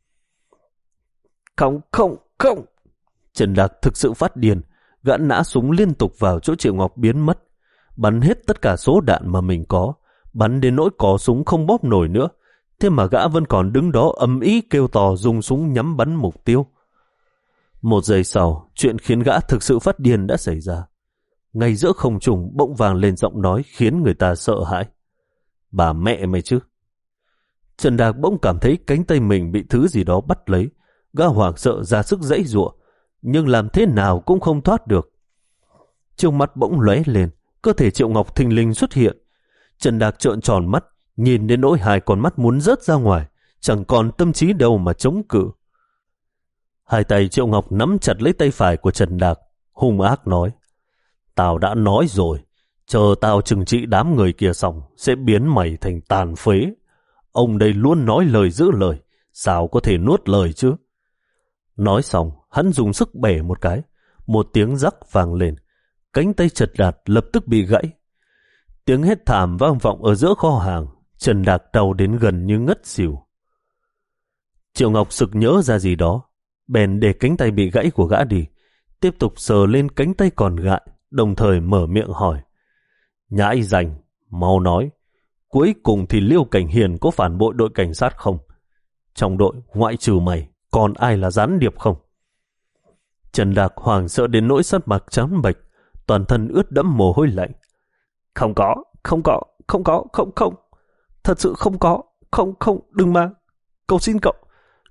Không, không, không! Trần Đạc thực sự phát điên, gã nã súng liên tục vào chỗ Triệu Ngọc biến mất, bắn hết tất cả số đạn mà mình có, bắn đến nỗi có súng không bóp nổi nữa. Thế mà gã vẫn còn đứng đó ầm ĩ kêu to dùng súng nhắm bắn mục tiêu. Một giây sau, chuyện khiến gã thực sự phát điên đã xảy ra. Ngay giữa không trung bỗng vang lên giọng nói khiến người ta sợ hãi. Bà mẹ mày chứ! Trần Đạc bỗng cảm thấy cánh tay mình bị thứ gì đó bắt lấy. Gã hoảng sợ ra sức giãy giụa, nhưng làm thế nào cũng không thoát được. Trong mắt bỗng lóe lên, cơ thể Triệu Ngọc thình lình xuất hiện. Trần Đạc trợn tròn mắt, nhìn đến nỗi hai con mắt muốn rớt ra ngoài, chẳng còn tâm trí đâu mà chống cự. Hai tay Triệu Ngọc nắm chặt lấy tay phải của Trần Đạc, hung ác nói: Tao đã nói rồi, chờ tao trừng trị đám người kia xong, sẽ biến mày thành tàn phế. Ông đây luôn nói lời giữ lời, sao có thể nuốt lời chứ? Nói xong, hắn dùng sức bẻ một cái, một tiếng rắc vang lên, cánh tay Trần Đạc lập tức bị gãy. Tiếng hét thảm vang vọng ở giữa kho hàng, Trần Đạc đau đến gần như ngất xỉu. Triệu Ngọc sực nhớ ra gì đó, bèn để cánh tay bị gãy của gã đi, tiếp tục sờ lên cánh tay còn gại, đồng thời mở miệng hỏi: Nhãi rành, mau nói, cuối cùng thì Liêu Cảnh Hiền có phản bội đội cảnh sát không? Trong đội ngoại trừ mày, còn ai là gián điệp không? Trần Đạc hoảng sợ đến nỗi sắc mặt trắng bệch, toàn thân ướt đẫm mồ hôi lạnh. Không có, không có, không có, không không. Thật sự không có, không không, đừng mà. Cầu xin cậu,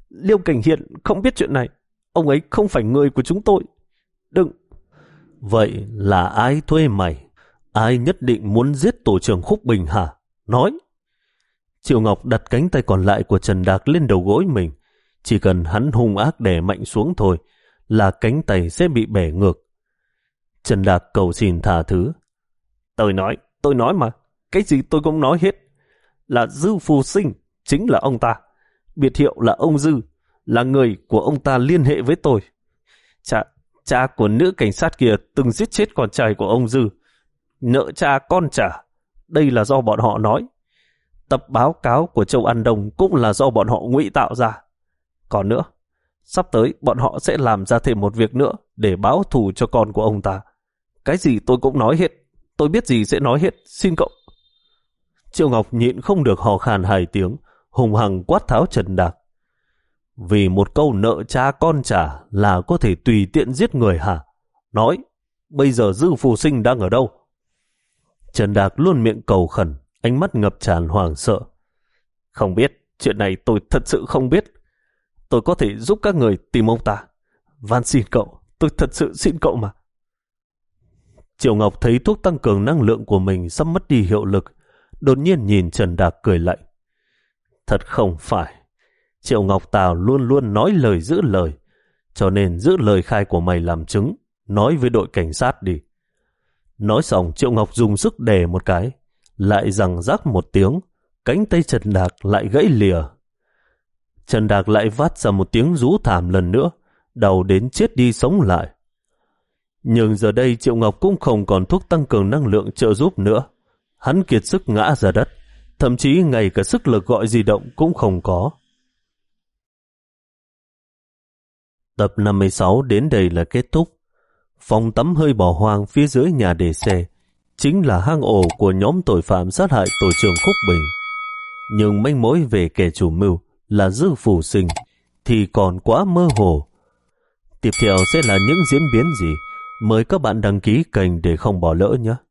Liêu Cảnh Hiền không biết chuyện này. Ông ấy không phải người của chúng tôi. Đừng. Vậy là ai thuê mày? Ai nhất định muốn giết tổ trưởng Khúc Bình hả? Nói. Triệu Ngọc đặt cánh tay còn lại của Trần Đạc lên đầu gối mình. Chỉ cần hắn hung ác đè mạnh xuống thôi là cánh tay sẽ bị bẻ ngược. Trần Đạc cầu xin tha thứ. Tôi nói, tôi nói mà. Cái gì tôi cũng nói hết. Là Dư Phù Sinh, chính là ông ta. Biệt hiệu là ông Dư, là người của ông ta liên hệ với tôi. Cha, cha của nữ cảnh sát kia từng giết chết con trai của ông Dư. Nợ cha con trả. Đây là do bọn họ nói. Tập báo cáo của Châu An Đông cũng là do bọn họ ngụy tạo ra. Còn nữa, sắp tới bọn họ sẽ làm ra thêm một việc nữa để báo thù cho con của ông ta. Cái gì tôi cũng nói hết. Tôi biết gì sẽ nói hết. Xin cậu. Triệu Ngọc nhịn không được hò khan hai tiếng, hùng hằng quát tháo Trần Đạc. Vì một câu nợ cha con trả là có thể tùy tiện giết người hả? Nói, bây giờ Dư Phù Sinh đang ở đâu? Trần Đạc luôn miệng cầu khẩn, ánh mắt ngập tràn hoảng sợ. Không biết, chuyện này tôi thật sự không biết. Tôi có thể giúp các người tìm ông ta. Van xin cậu, tôi thật sự xin cậu mà. Triệu Ngọc thấy thuốc tăng cường năng lượng của mình sắp mất đi hiệu lực, đột nhiên nhìn Trần Đạc cười lạnh. Thật không phải. Triệu Ngọc Tào luôn luôn nói lời giữ lời, cho nên giữ lời khai của mày làm chứng, nói với đội cảnh sát đi. Nói xong Triệu Ngọc dùng sức đè một cái, lại rằng rắc một tiếng, cánh tay Trần Đạc lại gãy lìa. Trần Đạc lại vắt ra một tiếng rú thảm lần nữa, đau đến chết đi sống lại. Nhưng giờ đây Triệu Ngọc cũng không còn thuốc tăng cường năng lượng trợ giúp nữa. Hắn kiệt sức ngã ra đất, thậm chí ngay cả sức lực gọi di động cũng không có. Tập năm mươi sáu đến đây là kết thúc. Phòng tắm hơi bỏ hoang phía dưới nhà để xe chính là hang ổ của nhóm tội phạm sát hại tổ trưởng Khúc Bình. Nhưng manh mối về kẻ chủ mưu là Dư Phù Sinh thì còn quá mơ hồ. Tiếp theo sẽ là những diễn biến gì? Mời các bạn đăng ký kênh để không bỏ lỡ nhé.